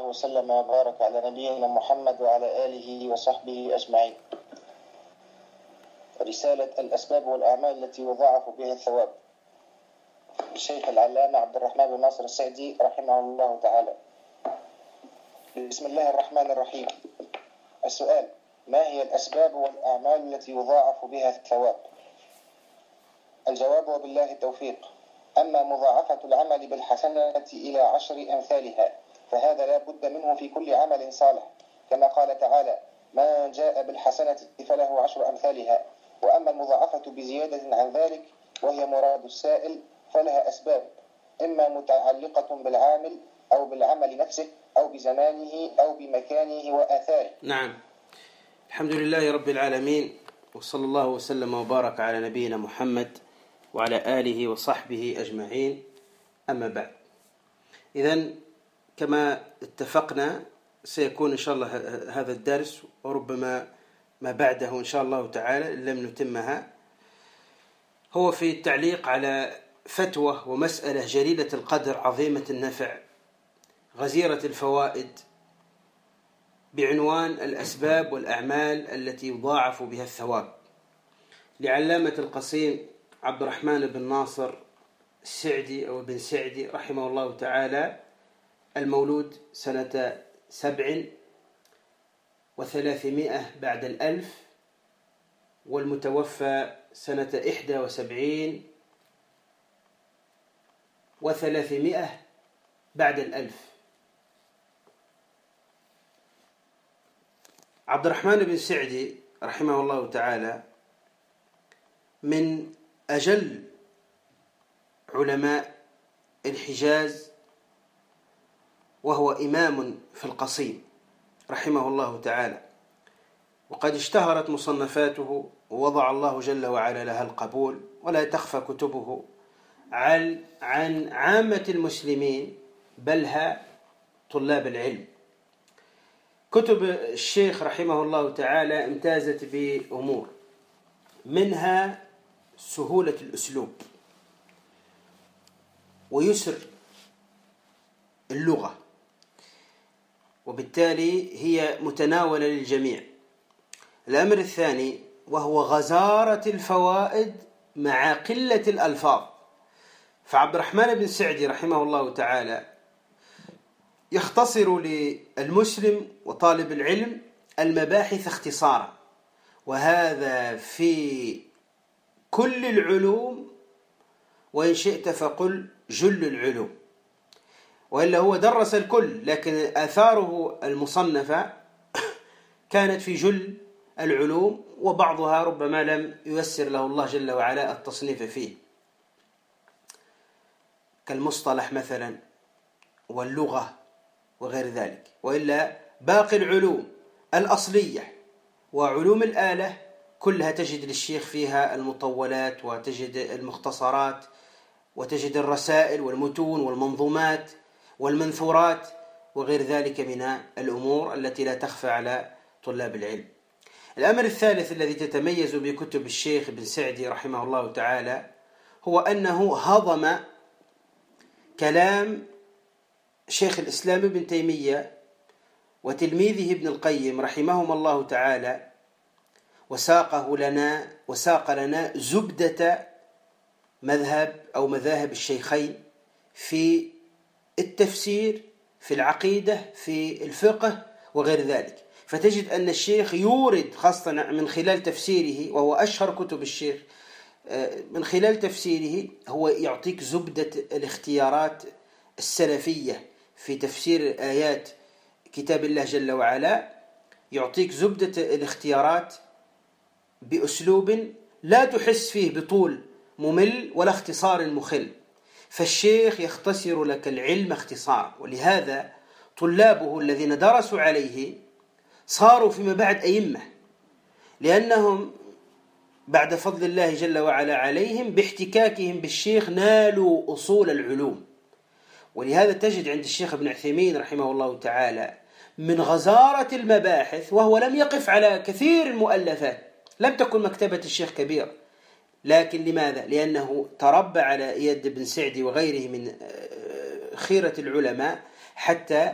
وسلم وبارك على نبينا محمد وعلى آله وصحبه أجمعين. رسالة الأسباب والأعمال التي يضاعف بها الثواب، الشيخ العلامة عبد الرحمن بن ناصر السعدي رحمه الله تعالى. بسم الله الرحمن الرحيم. السؤال: ما هي الأسباب والأعمال التي يضاعف بها الثواب؟ الجواب: وبالله التوفيق. أما مضاعفة العمل بالحسنة إلى 10 أمثالها فهذا لا بد منه في كل عمل صالح، كما قال تعالى: ما جاء بالحسنة فله 10 أمثالها. وأما المضاعفة بزيادة عن ذلك وهي مراد السائل فلها أسباب، إما متعلقة بالعامل أو بالعمل نفسه أو بزمانه أو بمكانه وآثاره. نعم، الحمد لله رب العالمين، وصلى الله وسلم وبارك على نبينا محمد وعلى آله وصحبه أجمعين. أما بعد، إذن كما اتفقنا سيكون إن شاء الله هذا الدرس وربما ما بعده إن شاء الله تعالى إن لم نتمها هو في التعليق على فتوى ومسألة جليلة القدر عظيمة النفع غزيرة الفوائد بعنوان الأسباب والأعمال التي يضاعف بها الثواب، لعلامة القصيم عبد الرحمن بن ناصر السعدي أو بن سعدي رحمه الله تعالى، المولود سنة 7 و300 بعد 1000، والمتوفى سنة 71 و300 بعد 1000. عبد الرحمن بن سعدي رحمه الله تعالى من أجل علماء الحجاز، وهو إمام في القصيم رحمه الله تعالى، وقد اشتهرت مصنفاته ووضع الله جل وعلا لها القبول، ولا تخفى كتبه عن عامة المسلمين بلها طلاب العلم. كتب الشيخ رحمه الله تعالى امتازت بأمور، منها سهولة الأسلوب ويسر اللغة، وبالتالي هي متناولة للجميع. الأمر الثاني وهو غزارة الفوائد مع قلة الألفاظ، فعبد الرحمن بن سعدي رحمه الله تعالى يختصر للمسلم وطالب العلم المباحث اختصارا، وهذا في كل العلوم، وإن شئت فقل جل العلوم، وإلا هو درس الكل، لكن آثاره المصنفة كانت في جل العلوم، وبعضها ربما لم ييسر له الله جل وعلا التصنيف فيه، كالمصطلح مثلا واللغة وغير ذلك. وإلا باقي العلوم الأصلية وعلوم الآلة كلها تجد للشيخ فيها المطولات، وتجد المختصرات، وتجد الرسائل والمتون والمنظومات والمنثورات وغير ذلك من الأمور التي لا تخفى على طلاب العلم. الأمر الثالث الذي تتميز بكتب الشيخ بن سعدي رحمه الله تعالى هو أنه هضم كلام شيخ الإسلام ابن تيمية وتلميذه ابن القيم رحمهما الله تعالى، وساق لنا زبدة مذهب أو مذاهب الشيخين في التفسير، في العقيدة، في الفقه وغير ذلك. فتجد أن الشيخ يورد خاصة من خلال تفسيره، وهو أشهر كتب الشيخ، من خلال تفسيره هو يعطيك زبدة الاختيارات السلفية في تفسير آيات كتاب الله جل وعلا، يعطيك زبدة الاختيارات بأسلوب لا تحس فيه بطول ممل ولا اختصار مخل، فالشيخ يختصر لك العلم اختصارا. ولهذا طلابه الذين درسوا عليه صاروا فيما بعد أئمة، لأنهم بعد فضل الله جل وعلا عليهم باحتكاكهم بالشيخ نالوا أصول العلوم. ولهذا تجد عند الشيخ ابن عثيمين رحمه الله تعالى من غزارة المباحث، وهو لم يقف على كثير المؤلفات، لم تكن مكتبة الشيخ كبيرة، لكن لماذا؟ لأنه تربى على يد ابن سعدي وغيره من خيرة العلماء حتى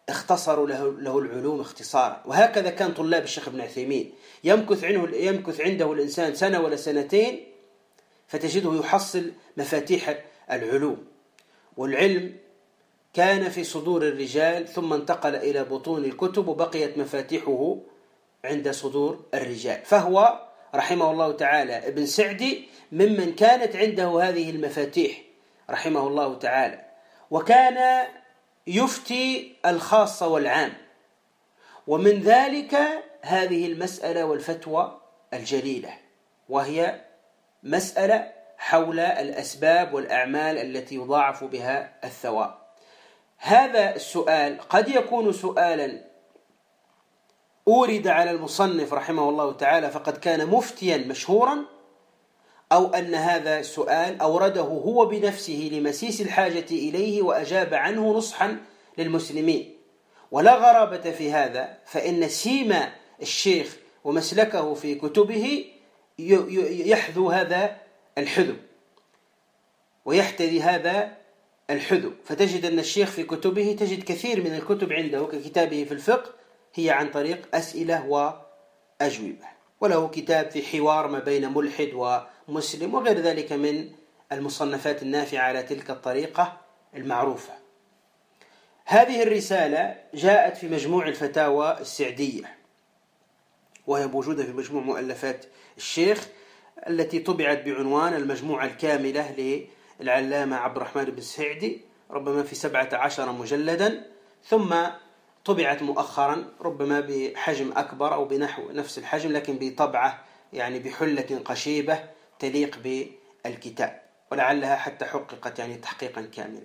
اختصروا له العلوم اختصارا. وهكذا كان طلاب الشيخ ابن عثيمين، يمكث عنده الإنسان سنة ولا سنتين فتجده يحصل مفاتيح العلوم. والعلم كان في صدور الرجال ثم انتقل إلى بطون الكتب وبقيت مفاتيحه عند صدور الرجال. فهو رحمه الله تعالى ابن سعدي ممن كانت عنده هذه المفاتيح رحمه الله تعالى، وكان يفتي الخاص والعام. ومن ذلك هذه المسألة والفتوى الجليلة، وهي مسألة حول الأسباب والأعمال التي يضاعف بها الثواب. هذا السؤال قد يكون سؤالا أورد على المصنف رحمه الله تعالى فقد كان مفتيا مشهورا، أو أن هذا السؤال أورده هو بنفسه لمسيس الحاجة إليه وأجاب عنه نصحا للمسلمين. ولا غرابة في هذا، فإن سيما الشيخ ومسلكه في كتبه يحذو هذا الحذو ويحتذي هذا الحذو. فتجد أن الشيخ في كتبه تجد كثير من الكتب عنده ككتابه في الفقه هي عن طريق أسئلة وأجوبة، وله كتاب في حوار ما بين ملحد ومسلم وغير ذلك من المصنفات النافعة على تلك الطريقة المعروفة. هذه الرسالة جاءت في مجموع الفتاوى السعدية، وهي موجودة في مجموع مؤلفات الشيخ التي طبعت بعنوان المجموعة الكاملة للعلامة عبد الرحمن بن سعدي، ربما في 17 مجلدا، ثم طبعت مؤخرا ربما بحجم أكبر أو بنحو نفس الحجم لكن بطبعة يعني بحلة قشيبة تليق بالكتاب، ولعلها حتى حققت يعني تحقيقا كاملا.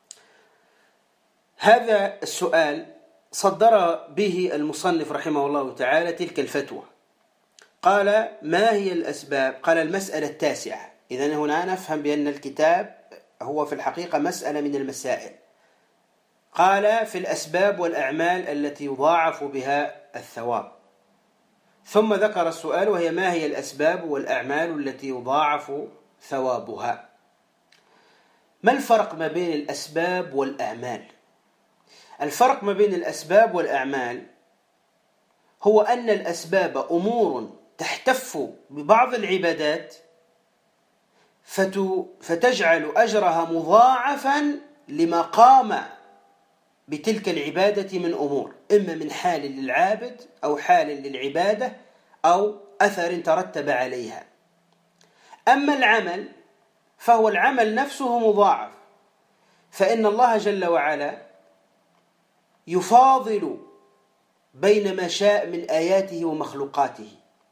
هذا السؤال صدر به المصنف رحمه الله تعالى تلك الفتوى. قال: ما هي الأسباب؟ قال: المسألة التاسعة. إذن هنا نفهم بأن الكتاب هو في الحقيقة مسألة من المسائل. قال: في الأسباب والأعمال التي يضاعف بها الثواب. ثم ذكر السؤال وهي: ما هي الأسباب والأعمال التي يضاعف ثوابها؟ ما الفرق ما بين الأسباب والأعمال؟ الفرق ما بين الأسباب والأعمال هو أن الأسباب أمور تحتف ببعض العبادات فتجعل أجرها مضاعفا لما قام بتلك العبادة من أمور، إما من حال للعابد أو حال للعبادة أو أثر ترتب عليها. أما العمل فهو العمل نفسه مضاعف، فإن الله جل وعلا يفاضل بين ما شاء من آياته ومخلوقاته.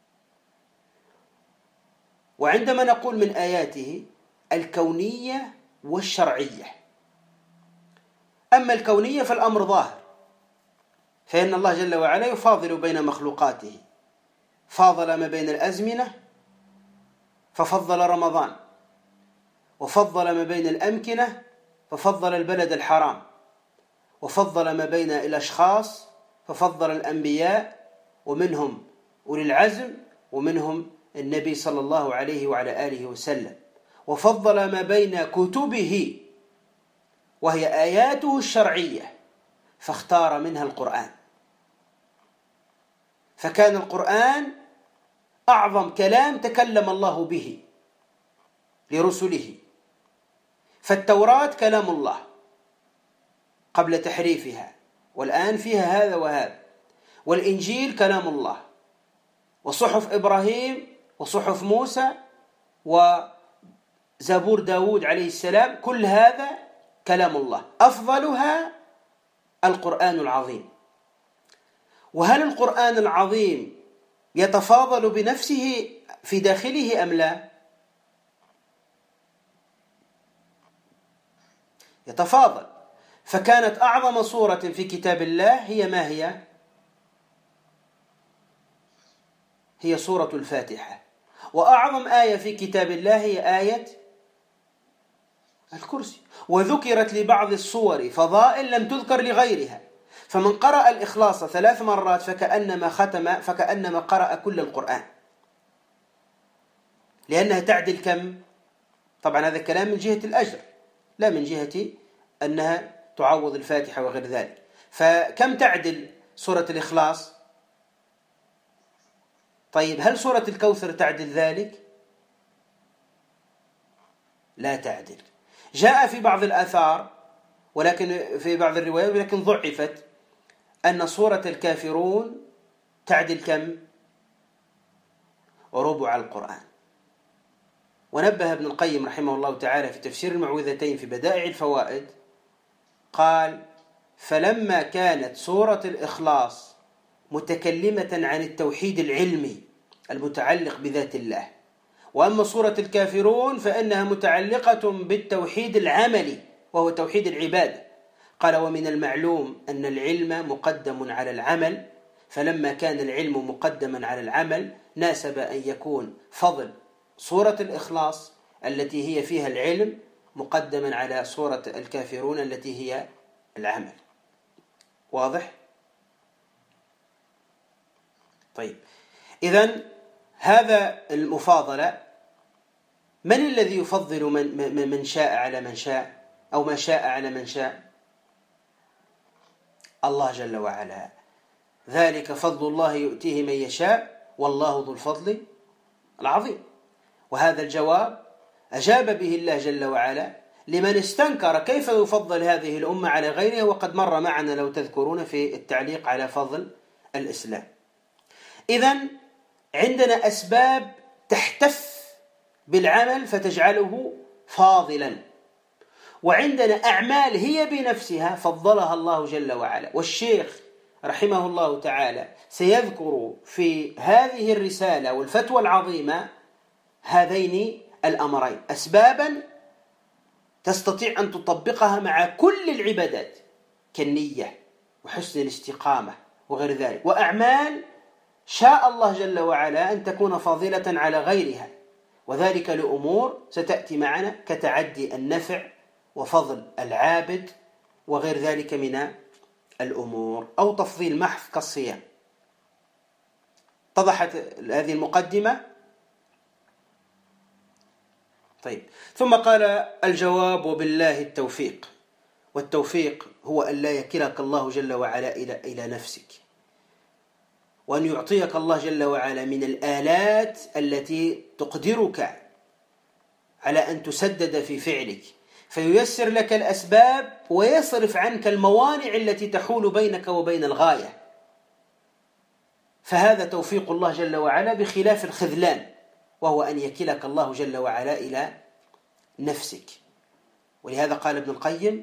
وعندما نقول من آياته الكونية والشرعية، أما الكونية فالأمر ظاهر، فإن الله جل وعلا يفاضل بين مخلوقاته، فاضل ما بين الأزمنة ففضل رمضان، وفضل ما بين الأمكنة ففضل البلد الحرام، وفضل ما بين الأشخاص ففضل الأنبياء ومنهم أولي العزم ومنهم النبي صلى الله عليه وعلى آله وسلم، وفضل ما بين كتبه وهي آياته الشرعية فاختار منها القرآن. فكان القرآن أعظم كلام تكلم الله به لرسله، فالتوراة كلام الله قبل تحريفها، والآن فيها هذا وهذا، والإنجيل كلام الله، وصحف إبراهيم وصحف موسى وزبور داود عليه السلام، كل هذا كلام الله، أفضلها القرآن العظيم. وهل القرآن العظيم يتفاضل بنفسه في داخله أم لا؟ يتفاضل. فكانت أعظم سورة في كتاب الله هي ما هي؟ هي سورة الفاتحة. وأعظم آية في كتاب الله هي آية الكرسي. وذكرت لبعض الصور فضائل لم تذكر لغيرها، فمن قرأ الإخلاص 3 مرات فكأنما قرأ كل القرآن، لأنها تعدل كم؟ طبعا هذا الكلام من جهة الأجر لا من جهة أنها تعوض الفاتحة وغير ذلك. فكم تعدل سورة الإخلاص؟ طيب هل سورة الكوثر تعدل ذلك؟ لا تعدل. جاء في بعض الآثار ولكن في بعض الروايات ولكن ضعفت أن سورة الكافرون تعدل كم؟ ربع القرآن. ونبه ابن القيم رحمه الله تعالى في تفسير المعوذتين في بدائع الفوائد قال: فلما كانت سورة الإخلاص متكلمة عن التوحيد العلمي المتعلق بذات الله، وأما سورة الكافرون فإنها متعلقة بالتوحيد العملي وهو توحيد العبادة، قال: ومن المعلوم أن العلم مقدم على العمل، فلما كان العلم مقدما على العمل ناسب أن يكون فضل سورة الإخلاص التي هي فيها العلم مقدما على سورة الكافرون التي هي العمل. واضح؟ طيب، إذن هذا المفاضلة، من الذي يفضل من شاء على من شاء أو ما شاء على من شاء؟ الله جل وعلا. ذلك فضل الله يؤتيه من يشاء والله ذو الفضل العظيم. وهذا الجواب أجاب به الله جل وعلا لمن استنكر كيف يفضل هذه الأمة على غيرها، وقد مر معنا لو تذكرون في التعليق على فضل الإسلام. إذن عندنا أسباب تحتف بالعمل فتجعله فاضلا، وعندنا أعمال هي بنفسها فضلها الله جل وعلا. والشيخ رحمه الله تعالى سيذكر في هذه الرسالة والفتوى العظيمة هذين الأمرين، أسبابا تستطيع أن تطبقها مع كل العبادات كالنية وحسن الاستقامة وغير ذلك، وأعمال شاء الله جل وعلا أن تكون فاضلة على غيرها، وذلك لأمور ستأتي معنا كتعدي النفع وفضل العابد وغير ذلك من الأمور، أو تفضيل محض كالصيام. اتضحت هذه المقدمة؟ طيب، ثم قال: الجواب وبالله التوفيق. والتوفيق هو أن لا يكلك الله جل وعلا إلى نفسك، وأن يعطيك الله جل وعلا من الآلات التي تقدرك على أن تسدد في فعلك، فييسر لك الأسباب ويصرف عنك الموانع التي تحول بينك وبين الغاية. فهذا توفيق الله جل وعلا بخلاف الخذلان، وهو أن يكلك الله جل وعلا إلى نفسك. ولهذا قال ابن القيم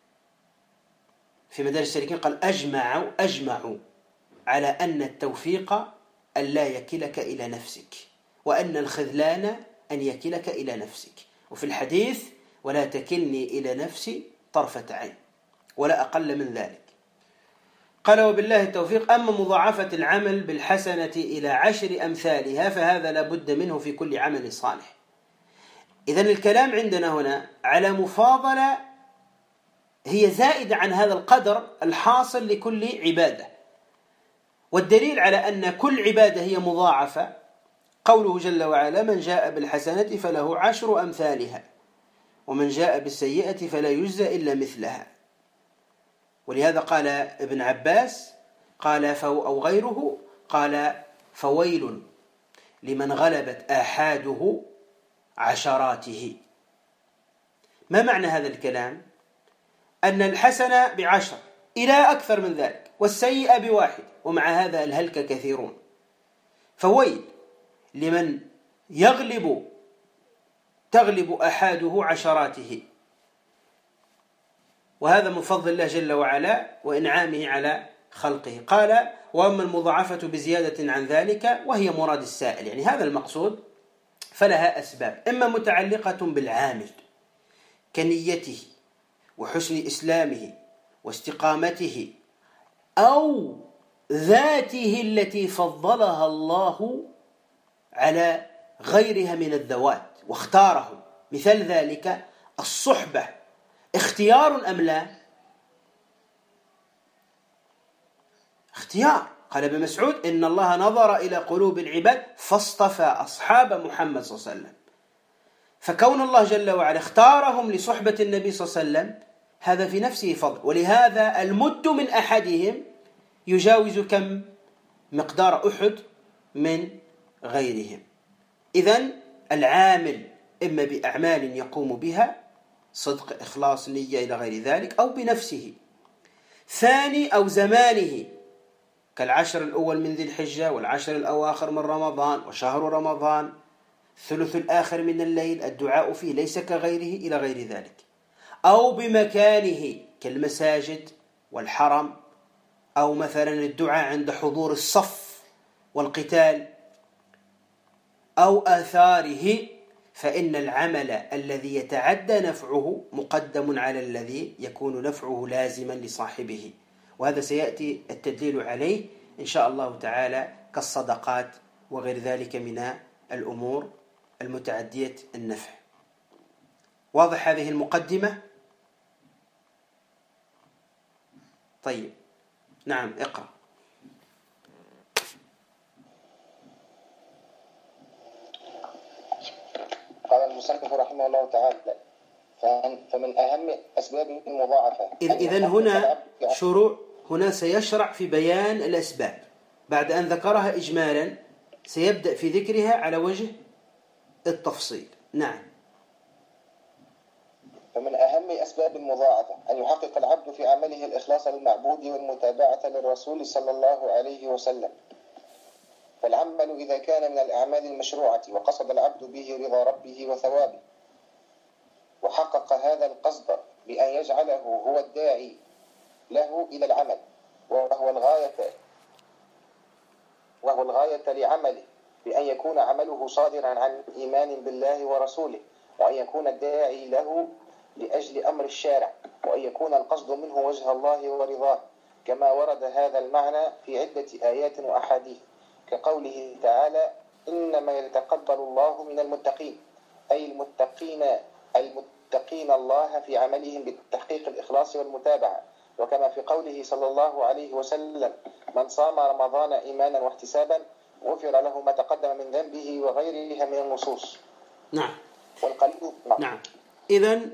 في مدارج السالكين قال: أجمعوا على أن التوفيق أن لا يكلك إلى نفسك، وأن الخذلان أن يكلك إلى نفسك. وفي الحديث: ولا تكلني إلى نفسي طرفة عين، ولا أقل من ذلك. قال: وبالله التوفيق. أما مضاعفة العمل بالحسنة إلى 10 أمثالها فهذا لا بد منه في كل عمل صالح. إذن الكلام عندنا هنا على مفاضلة هي زائدة عن هذا القدر الحاصل لكل عبادة، والدليل على أن كل عبادة هي مضاعفة قوله جل وعلا: من جاء بالحسنة فله 10 أمثالها ومن جاء بالسيئة فلا يجزى إلا مثلها. ولهذا قال ابن عباس قال أو غيره قال: فويل لمن غلبت آحاده عشراته. ما معنى هذا الكلام؟ أن الحسنة ب10 إلى أكثر من ذلك، والسيئة ب1، ومع هذا الهلك كثيرون. فويل لمن تغلب آحاده عشراته. وهذا من فضل الله جل وعلا وإنعامه على خلقه. قال: وأما المضاعفة بزيادة عن ذلك وهي مراد السائل، يعني هذا المقصود، فلها أسباب، إما متعلقة بالعامل كنيته وحسن إسلامه واستقامته، أو ذاته التي فضلها الله على غيرها من الذوات واختاره. مثال ذلك الصحبة، اختيار أم لا؟ اختيار. قال ابن مسعود: إن الله نظر إلى قلوب العباد فاصطفى أصحاب محمد صلى الله عليه وسلم. فكون الله جل وعلا اختارهم لصحبة النبي صلى الله عليه وسلم هذا في نفسه فضل. ولهذا المد من أحدهم يجاوز كم؟ مقدار أحد من غيرهم. إذن العامل إما بأعمال يقوم بها صدق إخلاص نية إلى غير ذلك، أو بنفسه. ثاني أو زمانه كالعشر الأول من ذي الحجة، والعشر الأواخر من رمضان، وشهر رمضان، الثلث الآخر من الليل الدعاء فيه ليس كغيره إلى غير ذلك. أو بمكانه كالمساجد والحرم، أو مثلا الدعاء عند حضور الصف والقتال، أو آثاره، فإن العمل الذي يتعدى نفعه مقدم على الذي يكون نفعه لازما لصاحبه، وهذا سيأتي التدليل عليه إن شاء الله تعالى كالصدقات وغير ذلك من الأمور المتعدية النفع. واضح هذه المقدمة؟ طيب، نعم، اقرأ. قال المصنف رحمه الله تعالى: فمن أهم أسباب المضاعفة. إذن هنا هنا سيشرع في بيان الأسباب بعد أن ذكرها إجمالا، سيبدأ في ذكرها على وجه التفصيل. نعم. فمن أهم أسباب المضاعفة أن يحقق العبد في عمله الإخلاص للمعبود والمتابعة للرسول صلى الله عليه وسلم. فالعمل إذا كان من الأعمال المشروعة وقصد العبد به رضا ربه وثوابه، وحقق هذا القصد بأن يجعله هو الداعي له إلى العمل، وهو الغاية لعمله، بأن يكون عمله صادرا عن إيمان بالله ورسوله، وأن يكون الداعي له لأجل أمر الشارع، وأن يكون القصد منه وجه الله ورضاه، كما ورد هذا المعنى في عدة آيات وأحاديث، كقوله تعالى: إنما يتقبل الله من المتقين، أي المتقين الله في عملهم بالتحقيق الإخلاص والمتابعة، وكما في قوله صلى الله عليه وسلم: من صام رمضان إيمانا واحتسابا غفر له ما تقدم من ذنبه، وغيرها من النصوص. نعم. والقليل. نعم. إذن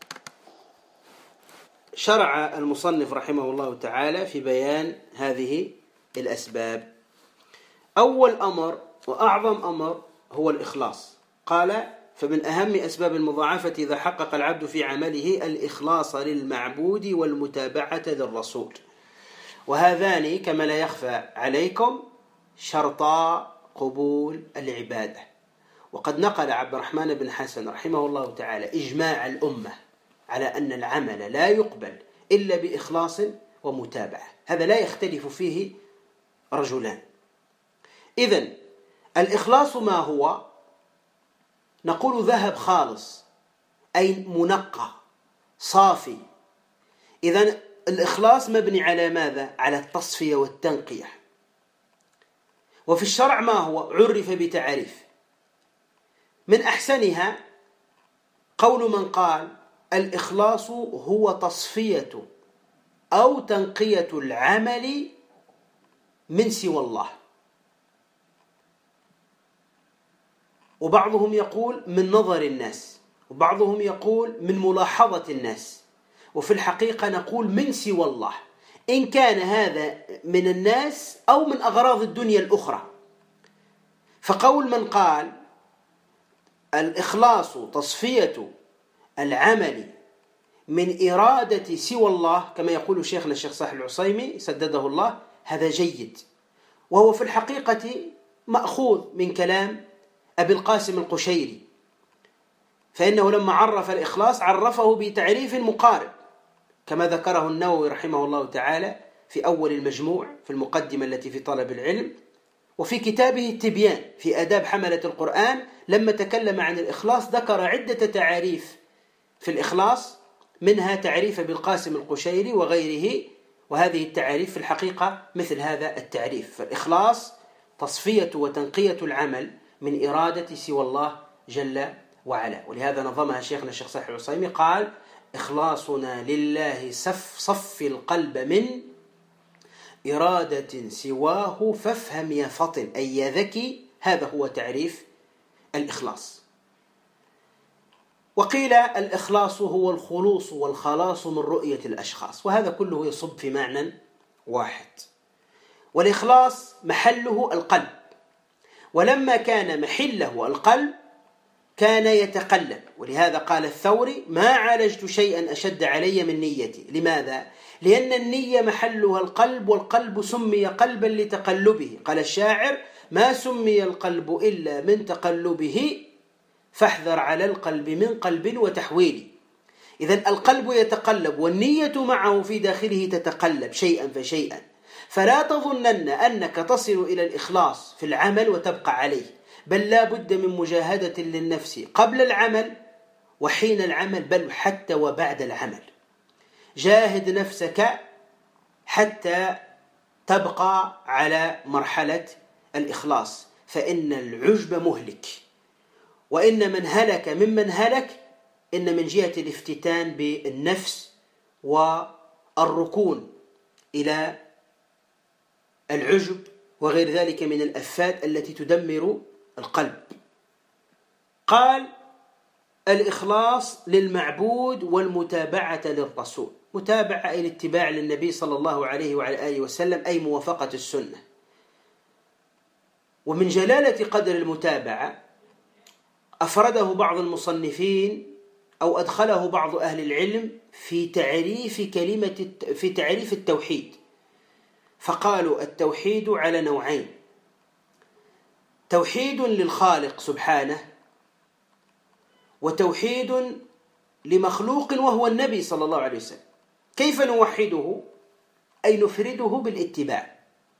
شرع المصنف رحمه الله تعالى في بيان هذه الأسباب. أول أمر وأعظم أمر هو الإخلاص. قال: فمن أهم أسباب المضاعفة إذا حقق العبد في عمله الإخلاص للمعبود والمتابعة للرسول، وهذان كما لا يخفى عليكم شرطا قبول العبادة. وقد نقل عبد الرحمن بن حسن رحمه الله تعالى إجماع الأمة على أن العمل لا يقبل إلا بإخلاص ومتابعة، هذا لا يختلف فيه رجلان. إذن الإخلاص ما هو؟ نقول ذهب خالص، أي منقى صافي. إذن الإخلاص مبني على ماذا؟ على التصفية والتنقية. وفي الشرع ما هو؟ عرف بتعريف من أحسنها قول من قال: الإخلاص هو تصفية أو تنقية العمل من سوى الله. وبعضهم يقول من نظر الناس، وبعضهم يقول من ملاحظة الناس، وفي الحقيقة نقول من سوى الله، إن كان هذا من الناس أو من أغراض الدنيا الأخرى. فقول من قال الإخلاص تصفية العمل من إرادة سوى الله، كما يقول شيخنا الشيخ صالح العصيمي سدده الله، هذا جيد، وهو في الحقيقة مأخوذ من كلام أبي القاسم القشيري، فإنه لما عرف الإخلاص عرفه بتعريف مقارب، كما ذكره النووي رحمه الله تعالى في أول المجموع في المقدمة التي في طلب العلم، وفي كتابه التبيان في آداب حملة القرآن لما تكلم عن الإخلاص ذكر عدة تعريف في الإخلاص، منها تعريف أبي القاسم القشيري وغيره، وهذه التعريف في الحقيقة مثل هذا التعريف. فالإخلاص تصفية وتنقية العمل من إرادة سوى الله جل وعلا، ولهذا نظمها شيخنا الشيخ صالح العصيمي قال: إخلاصنا لله صف القلب من إرادة سواه فافهم يا فطن، أي يا ذكي. هذا هو تعريف الإخلاص. وقيل الإخلاص هو الخلوص والخلاص من رؤية الأشخاص، وهذا كله يصب في معنى واحد. والإخلاص محله القلب، ولما كان محله القلب كان يتقلب، ولهذا قال الثوري: ما عالجت شيئا أشد علي من نيتي. لماذا؟ لأن النية محلها القلب، والقلب سمي قلبا لتقلبه. قال الشاعر: ما سمي القلب إلا من تقلبه، فاحذر على القلب من قلب وتحويل. إذن القلب يتقلب، والنية معه في داخله تتقلب شيئا فشيئا. فلا تظنن أنك تصل إلى الإخلاص في العمل وتبقى عليه، بل لا بد من مجاهدة للنفس قبل العمل وحين العمل، بل حتى وبعد العمل. جاهد نفسك حتى تبقى على مرحلة الإخلاص، فإن العجب مهلك، وإن من هلك ممن هلك إن من جهة الافتتان بالنفس والركون إلى العجب وغير ذلك من الآفات التي تدمر القلب. قال: الإخلاص للمعبود والمتابعة للرسول. متابعة أي الاتباع للنبي صلى الله عليه وعلى آله وسلم، أي موافقة السنة. ومن جلالة قدر المتابعة أفرده بعض المصنفين أو أدخله بعض أهل العلم في تعريف التوحيد، فقالوا: التوحيد على نوعين: توحيد للخالق سبحانه، وتوحيد لمخلوق وهو النبي صلى الله عليه وسلم. كيف نوحده؟ أي نفرده بالاتباع.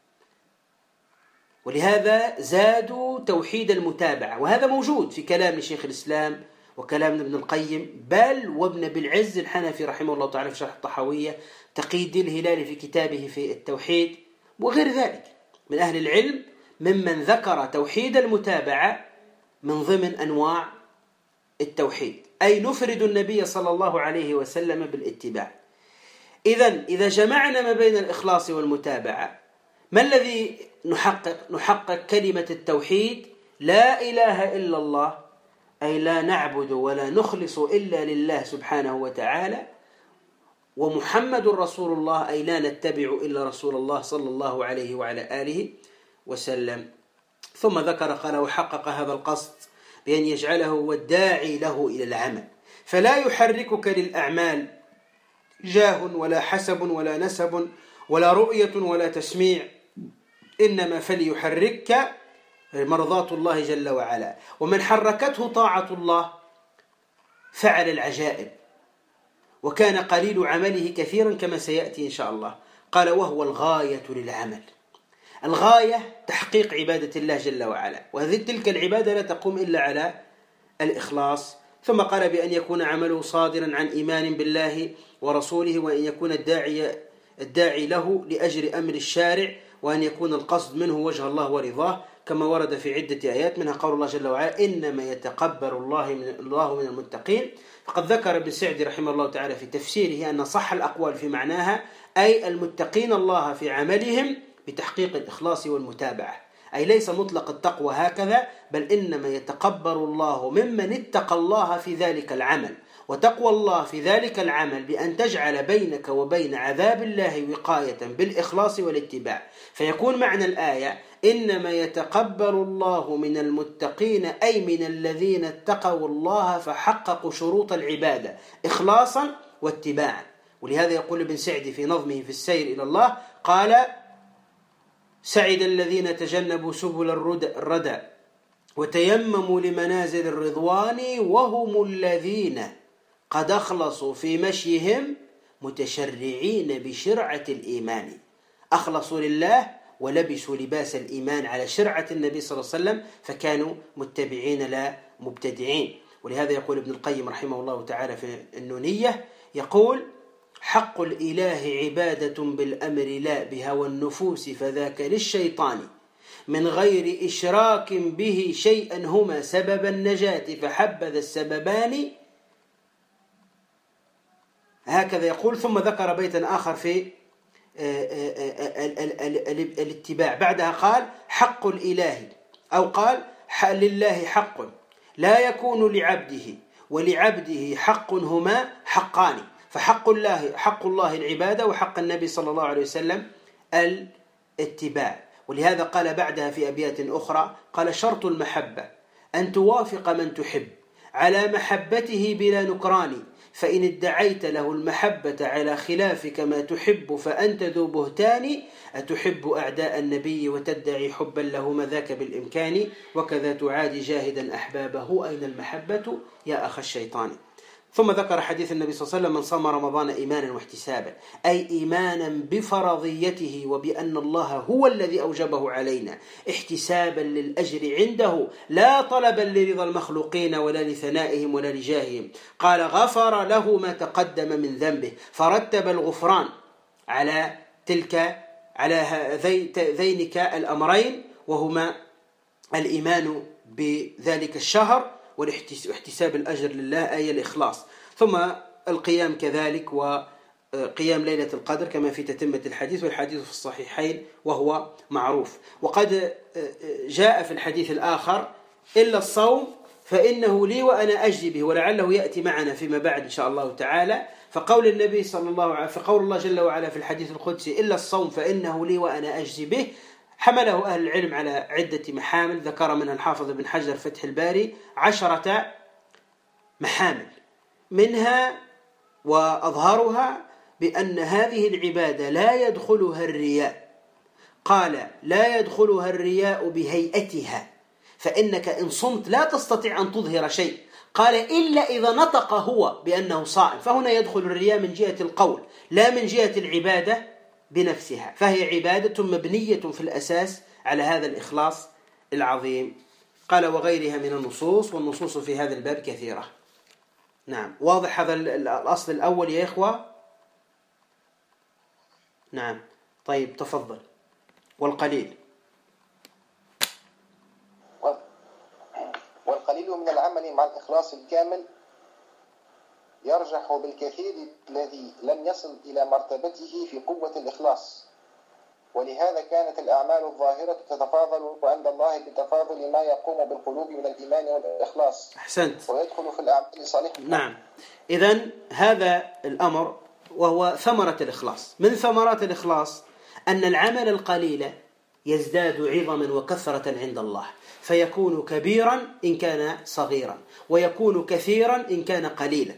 ولهذا زادوا توحيد المتابعة، وهذا موجود في كلام شيخ الإسلام وكلام ابن القيم، بل وابن أبي العز الحنفي رحمه الله تعالى في شرح الطحاوية، تقي الدين الهلالي في كتابه في التوحيد، وغير ذلك من أهل العلم ممن ذكر توحيد المتابعة من ضمن أنواع التوحيد، أي نفرد النبي صلى الله عليه وسلم بالاتباع. إذا جمعنا ما بين الإخلاص والمتابعة، ما الذي نحقق كلمة التوحيد: لا إله إلا الله، أي لا نعبد ولا نخلص إلا لله سبحانه وتعالى، ومحمد رسول الله، أي لا نتبع إلا رسول الله صلى الله عليه وعلى آله وسلم. ثم ذكر قال: وحقق هذا القصد بأن يجعله هو الداعي له إلى العمل، فلا يحركك للأعمال جاه ولا حسب ولا نسب ولا رؤية ولا تسميع، إنما فليحركك مرضاة الله جل وعلا. ومن حركته طاعة الله فعل العجائب، وكان قليل عمله كثيرا كما سيأتي إن شاء الله. قال: وهو الغاية للعمل. الغاية تحقيق عبادة الله جل وعلا، وهذه تلك العبادة لا تقوم إلا على الإخلاص. ثم قال: بأن يكون عمله صادرا عن إيمان بالله ورسوله، وأن يكون الداعي له لأجل أمر الشارع، وأن يكون القصد منه وجه الله ورضاه، كما ورد في عدة آيات، منها قول الله جل وعلا: إنما يتقبل الله من المتقين. فقد ذكر ابن سعدي رحمه الله تعالى في تفسيره أن صح الأقوال في معناها أي المتقين الله في عملهم بتحقيق الإخلاص والمتابعة، أي ليس مطلق التقوى هكذا، بل إنما يتقبل الله ممن اتقى الله في ذلك العمل. وتقوى الله في ذلك العمل بأن تجعل بينك وبين عذاب الله وقاية بالإخلاص والاتباع. فيكون معنى الآية: إنما يتقبل الله من المتقين، أي من الذين اتقوا الله فحققوا شروط العبادة إخلاصا واتباعا. ولهذا يقول ابن سعدي في نظمه في السير إلى الله، قال: سعد الذين تجنبوا سبل الردى وتيمموا لمنازل الرضوان، وهم الذين قد أخلصوا في مشيهم متشرعين بشرعة الإيمان. أخلصوا لله ولبسوا لباس الإيمان على شرعة النبي صلى الله عليه وسلم، فكانوا متبعين لا مبتدعين. ولهذا يقول ابن القيم رحمه الله تعالى في النونية، يقول: حق الإله عبادة بالأمر لا بهوى النفوس، فذاك للشيطان من غير إشراك به شيئا هما سبب النجاة، فحبذا السببان. هكذا يقول. ثم ذكر بيتا آخر في الاتباع، بعدها قال: حق الإله، أو قال: لله حق لا يكون لعبده ولعبده حق هما حقان، فحق الله العبادة، وحق النبي صلى الله عليه وسلم الاتباع. ولهذا قال بعدها في أبيات أخرى، قال: شرط المحبة أن توافق من تحب على محبته بلا نكران، فإن ادعيت له المحبة على خلاف كما تحب فأنت ذو بهتان، أتحب أعداء النبي وتدعي حبا لهما ذاك بالإمكان، وكذا تعادي جاهدا أحبابه أين المحبة يا أخ الشيطان. ثم ذكر حديث النبي صلى الله عليه وسلم: من صام رمضان إيمانا واحتسابا، أي إيمانا بفرضيته وبأن الله هو الذي أوجبه علينا، احتسابا للأجر عنده لا طلبا لرضا المخلوقين ولا لثنائهم ولا لجاههم. قال: غفر له ما تقدم من ذنبه، فرتب الغفران على ذينك الأمرين، وهما الإيمان بذلك الشهر واحتساب الأجر لله، أي الإخلاص. ثم القيام كذلك، وقيام ليلة القدر كما في تتمة الحديث، والحديث في الصحيحين وهو معروف. وقد جاء في الحديث الآخر: إلا الصوم فإنه لي وأنا أجزي به، ولعله يأتي معنا فيما بعد إن شاء الله تعالى. فقول النبي صلى الله عليه وسلم، فقول الله جل وعلا في الحديث القدسي: إلا الصوم فإنه لي وأنا أجزي به، حمله أهل العلم على عدة محامل، ذكر منها الحافظ بن حجر فتح الباري 10 محامل، منها وأظهرها بأن هذه العبادة لا يدخلها الرياء. قال: لا يدخلها الرياء بهيئتها، فإنك إن صمت لا تستطيع أن تظهر شيء. قال: إلا إذا نطق هو بأنه صائم، فهنا يدخل الرياء من جهة القول لا من جهة العبادة بنفسها، فهي عبادة مبنية في الأساس على هذا الإخلاص العظيم. قال: وغيرها من النصوص، والنصوص في هذا الباب كثيرة. نعم، واضح هذا الأصل الأول يا إخوة؟ نعم، طيب تفضل. والقليل من العمل مع الإخلاص الكامل يرجح بالكثير الذي لم يصل إلى مرتبته في قوة الإخلاص، ولهذا كانت الأعمال الظاهرة تتفاضل عند الله بتفاضل ما يقوم بالقلوب من الإيمان والإخلاص. أحسنت. ويدخل في الأعمال الصالحة. نعم، إذن هذا الأمر وهو ثمرة الإخلاص. من ثمرات الإخلاص أن العمل القليل يزداد عظما وكثرة عند الله، فيكون كبيرا إن كان صغيرا، ويكون كثيرا إن كان قليلا.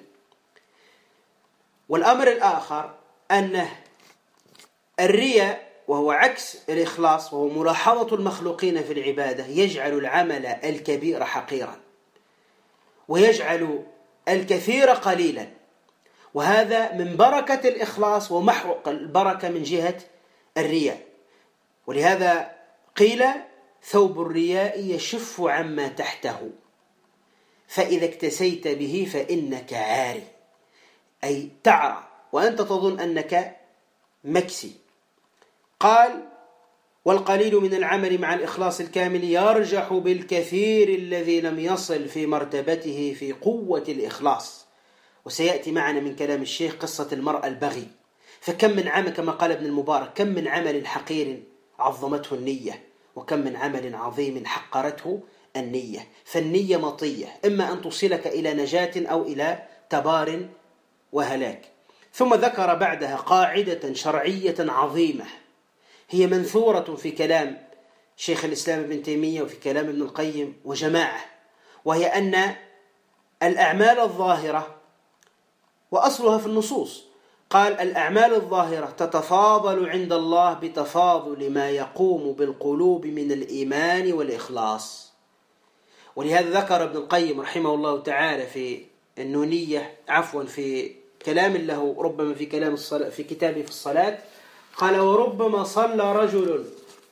والأمر الآخر أن الرياء، وهو عكس الإخلاص، وهو ملاحظة المخلوقين في العبادة، يجعل العمل الكبير حقيرا، ويجعل الكثير قليلا، وهذا من بركة الإخلاص ومحو البركة من جهة الرياء. ولهذا قيل: ثوب الرياء يشف عما تحته، فإذا اكتسيت به فإنك عاري، أي تعرى وأنت تظن أنك مكسي. قال: والقليل من العمل مع الإخلاص الكامل يرجح بالكثير الذي لم يصل في مرتبته في قوة الإخلاص. وسيأتي معنا من كلام الشيخ قصة المرأة البغي. فكم من عمل، كما قال ابن المبارك: كم من عمل حقير عظمته النية، وكم من عمل عظيم حقرته النية. فالنية مطية، إما أن توصلك إلى نجاة أو إلى تبار وهلاك. ثم ذكر بعدها قاعدة شرعية عظيمة هي منثورة في كلام شيخ الإسلام ابن تيمية وفي كلام ابن القيم وجماعة، وهي أن الأعمال الظاهرة، وأصلها في النصوص، قال: الأعمال الظاهرة تتفاضل عند الله بتفاضل ما يقوم بالقلوب من الإيمان والإخلاص. ولهذا ذكر ابن القيم رحمه الله تعالى في النونية، في كلام له ربما في كلام الصلاة، في كتابه في الصلاة، قال: وربما صلى رجل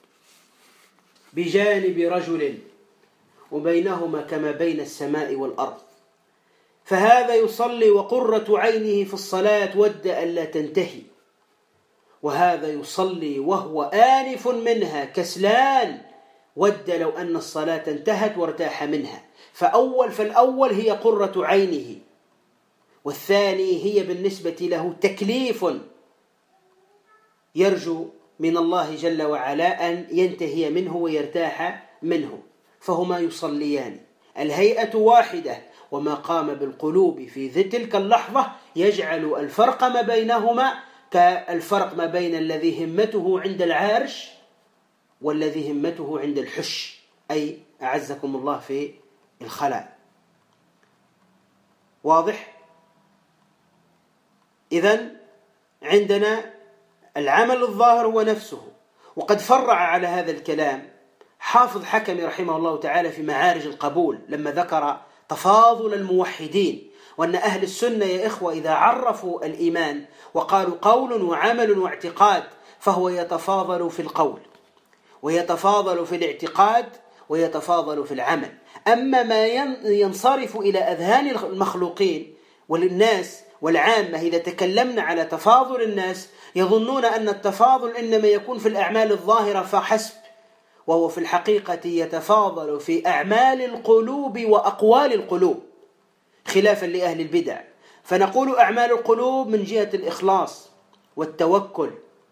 بجانب رجل وبينهما كما بين السماء والأرض، فهذا يصلي وقرة عينه في الصلاة ود ألا تنتهي، وهذا يصلي وهو آنف منها كسلان ود لو أن الصلاة انتهت وارتاح منها. فالأول هي قرة عينه، والثاني هي بالنسبة له تكليف يرجو من الله جل وعلا أن ينتهي منه ويرتاح منه، فهما يصليان، الهيئة واحدة وما قام بالقلوب في تلك اللحظة يجعل الفرق ما بينهما كالفرق ما بين الذي همته عند العرش والذي همته عند الحش، أي أعزكم الله في الخلاء. واضح؟ إذن عندنا العمل الظاهر هو نفسه. وقد فرع على هذا الكلام حافظ حكمي رحمه الله تعالى في معارج القبول لما ذكر تفاضل الموحدين، وأن أهل السنة يا إخوة إذا عرفوا الإيمان وقالوا قول وعمل واعتقاد فهو يتفاضل في القول ويتفاضل في الاعتقاد ويتفاضل في العمل. أما ما ينصرف إلى أذهان المخلوقين وللناس والعامة إذا تكلمنا على تفاضل الناس يظنون أن التفاضل إنما يكون في الأعمال الظاهرة فحسب، وهو في الحقيقة يتفاضل في أعمال القلوب وأقوال القلوب، خلافا لأهل البدع. فنقول أعمال القلوب من جهة الإخلاص والتوكل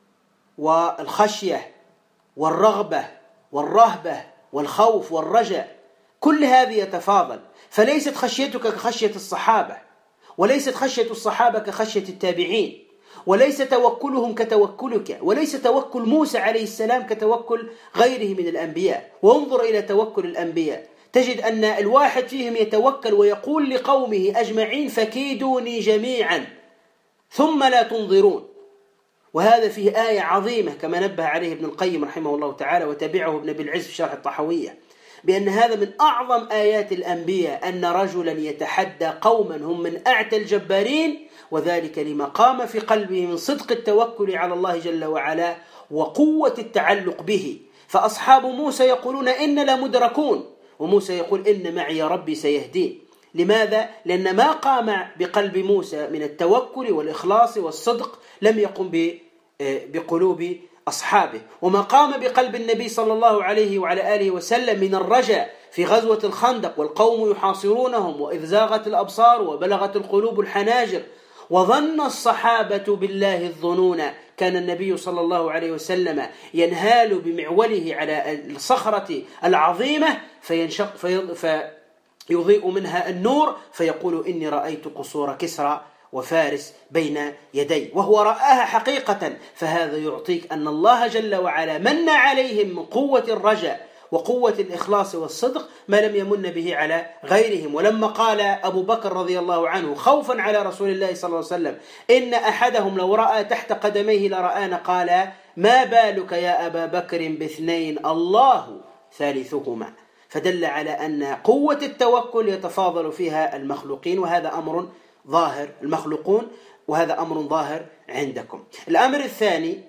والخشية والرغبة والرهبة والخوف والرجاء، كل هذه يتفاضل. فليست خشيتك كخشية الصحابة، وليست خشية الصحابة كخشية التابعين، وليس توكلهم كتوكلك، وليس توكل موسى عليه السلام كتوكل غيره من الأنبياء. وانظر إلى توكل الأنبياء تجد أن الواحد فيهم يتوكل ويقول لقومه أجمعين فكيدوني جميعا ثم لا تنظرون. وهذا فيه آية عظيمة كما نبه عليه ابن القيم رحمه الله تعالى وتبعه ابن أبي العز في شرح الطحوية، بأن هذا من أعظم آيات الأنبياء، أن رجلا يتحدى قوما هم من أعتى الجبارين، وذلك لما قام في قلبه من صدق التوكل على الله جل وعلا وقوة التعلق به. فأصحاب موسى يقولون إن لمدركون، وموسى يقول إن معي ربي سيهدين. لماذا؟ لأن ما قام بقلب موسى من التوكل والإخلاص والصدق لم يقم بقلوب أصحابه. وما قام بقلب النبي صلى الله عليه وعلى آله وسلم من الرجاء في غزوة الخندق والقوم يحاصرونهم وإذ زاغت الأبصار وبلغت القلوب الحناجر وظن الصحابة بالله الظنون، كان النبي صلى الله عليه وسلم ينهال بمعوله على الصخرة العظيمة فينشق فيضيء منها النور فيقول إني رأيت قصور كسرى وفارس بين يدي، وهو رآها حقيقة. فهذا يعطيك أن الله جل وعلا من عليهم من قوة الرجاء وقوة الإخلاص والصدق ما لم يمن به على غيرهم. ولما قال أبو بكر رضي الله عنه خوفا على رسول الله صلى الله عليه وسلم إن أحدهم لو رأى تحت قدميه لرآنا، قال ما بالك يا أبا بكر باثنين الله ثالثهما. فدل على أن قوة التوكل يتفاضل فيها المخلوقين، وهذا أمر ظاهر المخلوقون، وهذا أمر ظاهر عندكم. الأمر الثاني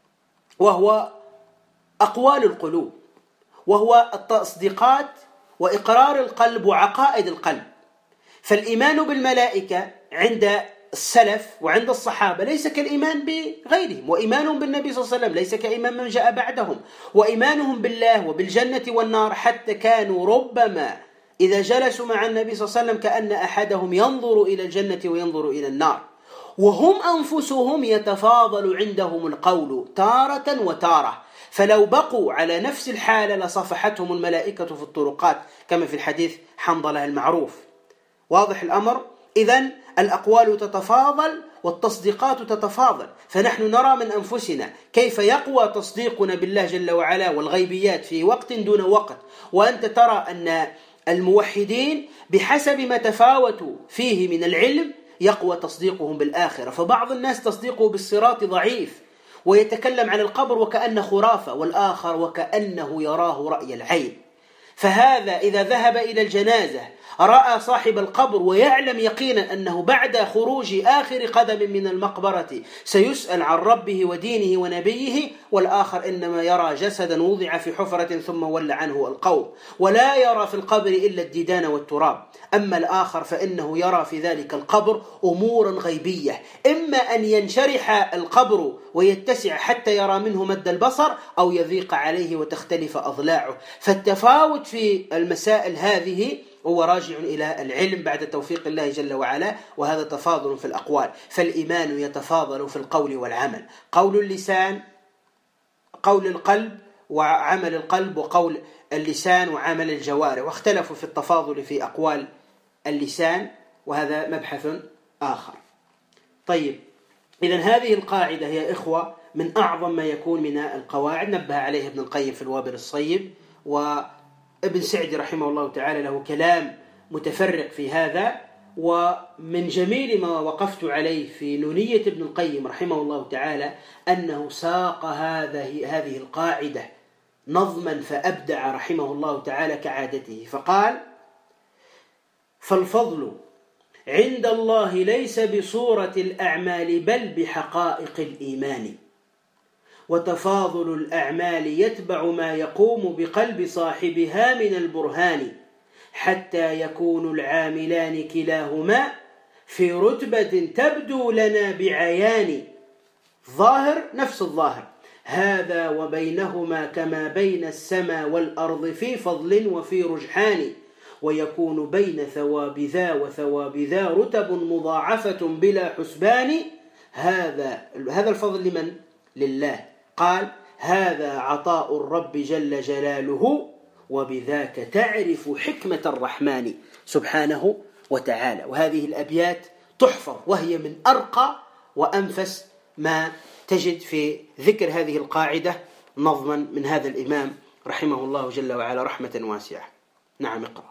وهو أقوال القلوب، وهو التصديقات وإقرار القلب وعقائد القلب. فالإيمان بالملائكة عند السلف وعند الصحابة ليس كالإيمان بغيرهم، وإيمانهم بالنبي صلى الله عليه وسلم ليس كإيمان من جاء بعدهم، وإيمانهم بالله وبالجنة والنار حتى كانوا ربما إذا جلسوا مع النبي صلى الله عليه وسلم كأن أحدهم ينظر إلى الجنة وينظر إلى النار. وهم أنفسهم يتفاضل عندهم القول تارة وتارة، فلو بقوا على نفس الحالة لصفحتهم الملائكة في الطرقات كما في الحديث حنظلة المعروف. واضح الأمر؟ إذن الأقوال تتفاضل والتصديقات تتفاضل. فنحن نرى من أنفسنا كيف يقوى تصديقنا بالله جل وعلا والغيبيات في وقت دون وقت، وأنت ترى أن الموحدين بحسب ما تفاوتوا فيه من العلم يقوى تصديقهم بالآخرة. فبعض الناس تصديقه بالصراط ضعيف ويتكلم عن القبر وكأنه خرافة، والآخر وكأنه يراه رأي العين. فهذا إذا ذهب إلى الجنازة رأى صاحب القبر ويعلم يقينا أنه بعد خروج آخر قدم من المقبرة سيسأل عن ربه ودينه ونبيه، والآخر إنما يرى جسدا وضع في حفرة ثم ولى عنه القوم، ولا يرى في القبر إلا الديدان والتراب. أما الآخر فإنه يرى في ذلك القبر أمورا غيبية، إما أن ينشرح القبر ويتسع حتى يرى منه مد البصر، أو يضيق عليه وتختلف أضلاعه. فالتفاوت في المسائل هذه هو راجع إلى العلم بعد توفيق الله جل وعلا، وهذا تفاضل في الأقوال. فالإيمان يتفاضل في القول والعمل، قول اللسان، قول القلب وعمل القلب، وقول اللسان وعمل الجوارح. واختلفوا في التفاضل في أقوال اللسان، وهذا مبحث آخر. طيب، إذن هذه القاعدة يا إخوة من أعظم ما يكون من القواعد، نبه عليها ابن القيم في الوابل الصيب، وابن سعدي رحمه الله تعالى له كلام متفرق في هذا. ومن جميل ما وقفت عليه في نونية ابن القيم رحمه الله تعالى أنه ساق هذه القاعدة نظما فأبدع رحمه الله تعالى كعادته، فقال: فالفضل عند الله ليس بصورة الأعمال بل بحقائق الإيمان، وتفاضل الأعمال يتبع ما يقوم بقلب صاحبها من البرهان، حتى يكون العاملان كلاهما في رتبة تبدو لنا بعيان، ظاهر نفس الظاهر، هذا وبينهما كما بين السماء والأرض في فضل وفي رجحان، ويكون بين ثواب ذا وثواب ذا رتب مضاعفة بلا حسبان. هذا الفضل لمن؟ لله. قال: هذا عطاء الرب جل جلاله، وبذاك تعرف حكمة الرحمن سبحانه وتعالى. وهذه الأبيات تحفظ، وهي من أرقى وأنفس ما تجد في ذكر هذه القاعدة نظما من هذا الإمام رحمه الله جل وعلا رحمة واسعة. نعم، اقرأ.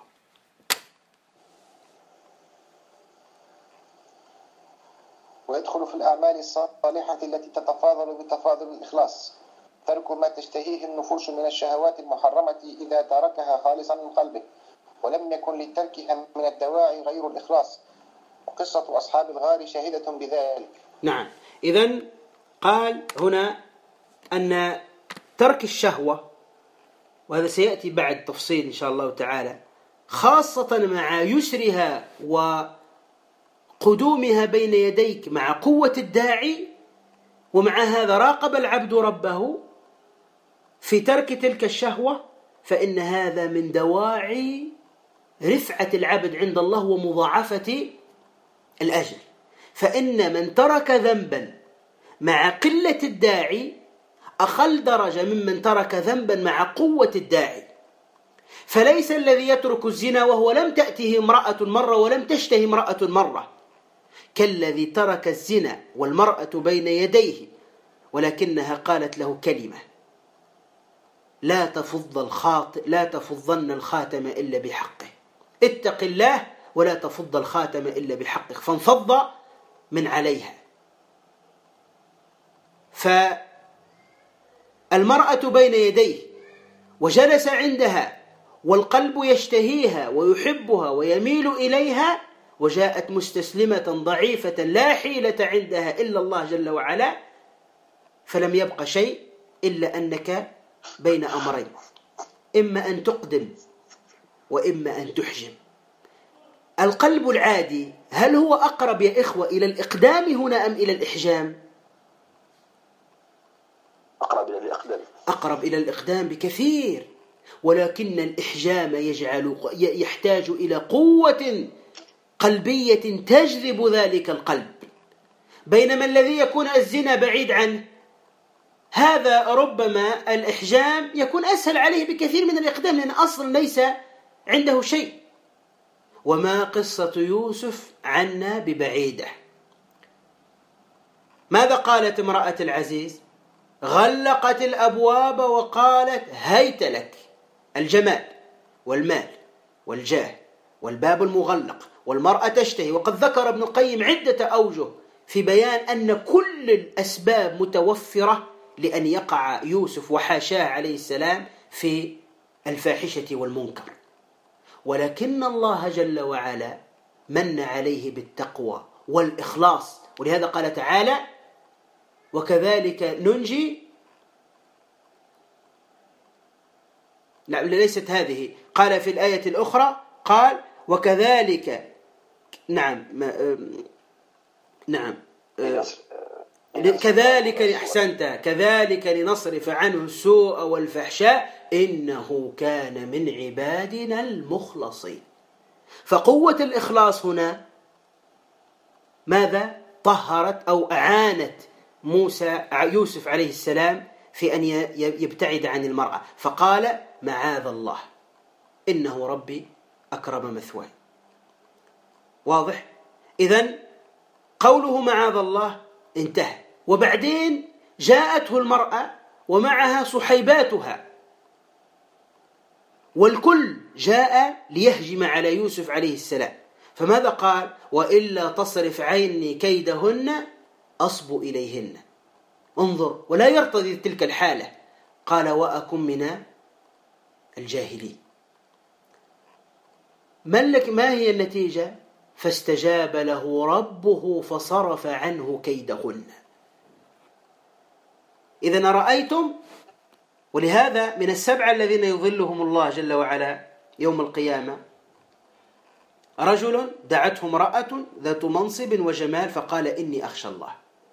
ويدخل في الأعمال الصالحة التي تتفاضل بتفاضل الإخلاص ترك ما تشتهيه النفوس من الشهوات المحرمة إذا تركها خالصا من قلبه، ولم يكن لتركها من الدواعي غير الإخلاص، وقصة أصحاب الغار شاهدة بذلك. نعم، إذن قال هنا أن ترك الشهوة، وهذا سيأتي بعد تفصيل إن شاء الله تعالى، خاصة مع يسرها وقدومها بين يديك مع قوة الداعي، ومع هذا راقب العبد ربه في ترك تلك الشهوة، فإن هذا من دواعي رفعة العبد عند الله ومضاعفة الأجر. فإن من ترك ذنبا مع قلة الداعي أقل درجة ممن ترك ذنبا مع قوة الداعي. فليس الذي يترك الزنا وهو لم تأته امرأة مرة ولم تشتهي امرأة مرة كالذي ترك الزنا والمرأة بين يديه ولكنها قالت له كلمة: لا تفضن الخاتم إلا بحقه، اتق الله ولا تفض الخاتم إلا بحقه، فانفض من عليها. فالمرأة بين يديه وجلس عندها والقلب يشتهيها ويحبها ويميل إليها، وجاءت مستسلمة ضعيفة لا حيلة عندها إلا الله جل وعلا، فلم يبق شيء إلا أنك بين أمرين: إما أن تقدم وإما أن تحجم. القلب العادي هل هو أقرب يا إخوة إلى الإقدام هنا أم إلى الإحجام؟ أقرب إلى الإقدام بكثير، ولكن الإحجام يحتاج إلى قوة قلبية تجذب ذلك القلب، بينما الذي يكون الزنا بعيد عنه هذا ربما الإحجام يكون أسهل عليه بكثير من الإقدام، لأن أصلا ليس عنده شيء. وما قصة يوسف عنا ببعيدة. ماذا قالت امرأة العزيز؟ غلقت الأبواب وقالت: هيت لك الجمال والمال والجاه والباب المغلق والمرأة تشتهي. وقد ذكر ابن القيم عدة أوجه في بيان أن كل الأسباب متوفرة لأن يقع يوسف وحاشاه عليه السلام في الفاحشة والمنكر، ولكن الله جل وعلا من عليه بالتقوى والإخلاص. ولهذا قال تعالى: وكذلك ننجي. لا، ليست هذه. قال في الآية الأخرى قال: وكذلك كذلك أحسنت كذلك لنصرف عنه السوء والفحشاء إنه كان من عبادنا المخلصين. فقوة الإخلاص هنا ماذا؟ طهرت أو أعانت يوسف عليه السلام في أن يبتعد عن المرأة، فقال: معاذ الله إنه ربي أكرم مثواي. واضح؟ إذن قوله معاذ الله انتهى. وبعدين جاءته المرأة ومعها صحيباتها، والكل جاء ليهجم على يوسف عليه السلام. فماذا قال؟ وإلا تصرف عني كيدهن أصب إليهن. انظر، ولا يرتضي تلك الحالة، قال وأكن من الجاهلين. ما هي النتيجة؟ فاستجاب له ربه فصرف عنه كيدهن. إذن أرأيتم؟ ولهذا من السبعة الذين يظلهم الله جل وعلا يوم القيامة رجل دعته امرأة ذات منصب وجمال فقال إني أخشى الله،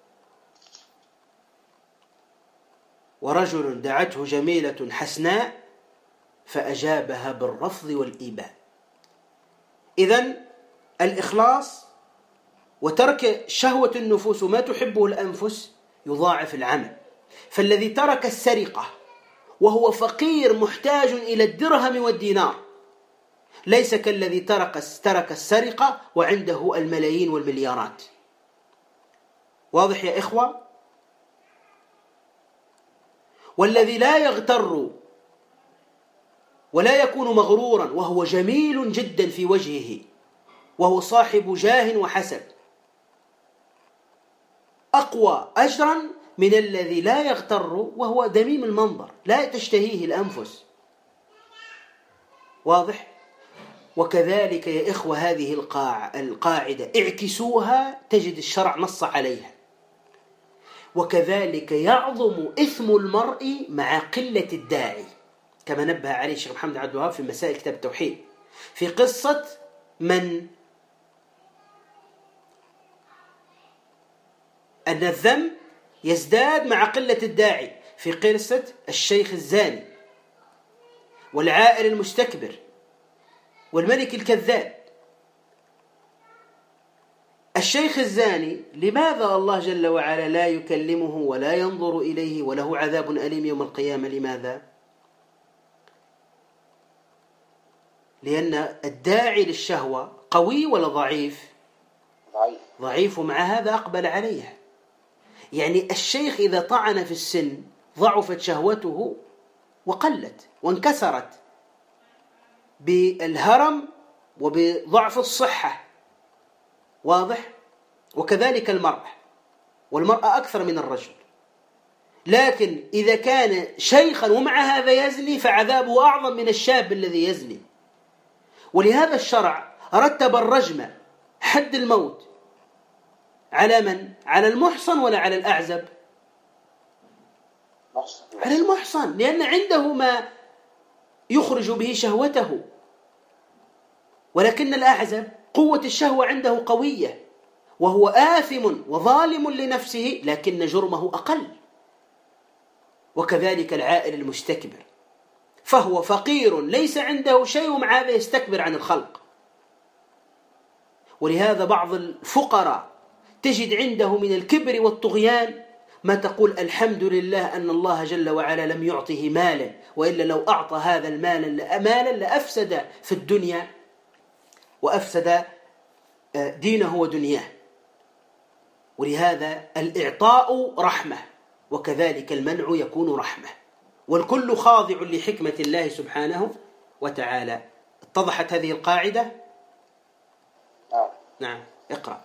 ورجل دعته جميلة حسناء فأجابها بالرفض والإيباء. إذن الإخلاص وترك شهوة النفوس وما تحبه الأنفس يضاعف العمل. فالذي ترك السرقة وهو فقير محتاج إلى الدرهم والدينار ليس كالذي ترك السرقة وعنده الملايين والمليارات. واضح يا إخوة؟ والذي لا يغتر ولا يكون مغرورا وهو جميل جدا في وجهه وهو صاحب جاه وحسب أقوى أجرا من الذي لا يغتر وهو دميم المنظر لا تشتهيه الأنفس. واضح؟ وكذلك يا إخوة هذه القاعدة اعكسوها تجد الشرع نص عليها. وكذلك يعظم إثم المرء مع قلة الداعي، كما نبه عليه الشيخ محمد عبد الوهاب في مسائل كتاب التوحيد في قصة أن الذنب يزداد مع قلة الداعي، في قصة الشيخ الزاني والعائل المستكبر والملك الكذاب. الشيخ الزاني لماذا الله جل وعلا لا يكلمه ولا ينظر إليه وله عذاب أليم يوم القيامة؟ لماذا؟ لأن الداعي للشهوة قوي ولا ضعيف؟ ضعيف، ومع هذا أقبل عليها. يعني الشيخ إذا طعن في السن ضعفت شهوته وقلت وانكسرت بالهرم وبضعف الصحة. واضح؟ وكذلك المرأة، والمرأة أكثر من الرجل. لكن إذا كان شيخا ومع هذا يزني فعذابه أعظم من الشاب الذي يزني. ولهذا الشرع رتب الرجم حد الموت على من؟ على المحصن ولا على الأعزب؟ على المحصن، لأن عنده ما يخرج به شهوته. ولكن الأعزب قوة الشهوة عنده قوية وهو آثم وظالم لنفسه لكن جرمه أقل. وكذلك العائل المستكبر، فهو فقير ليس عنده شيء ومع هذا يستكبر عن الخلق. ولهذا بعض الفقراء تجد عنده من الكبر والطغيان ما تقول الحمد لله أن الله جل وعلا لم يعطه مالا، وإلا لو أعطى هذا المال لأفسد في الدنيا وأفسد دينه ودنياه. ولهذا الإعطاء رحمة وكذلك المنع يكون رحمة، والكل خاضع لحكمة الله سبحانه وتعالى. اتضحت هذه القاعدة؟ نعم، اقرأ.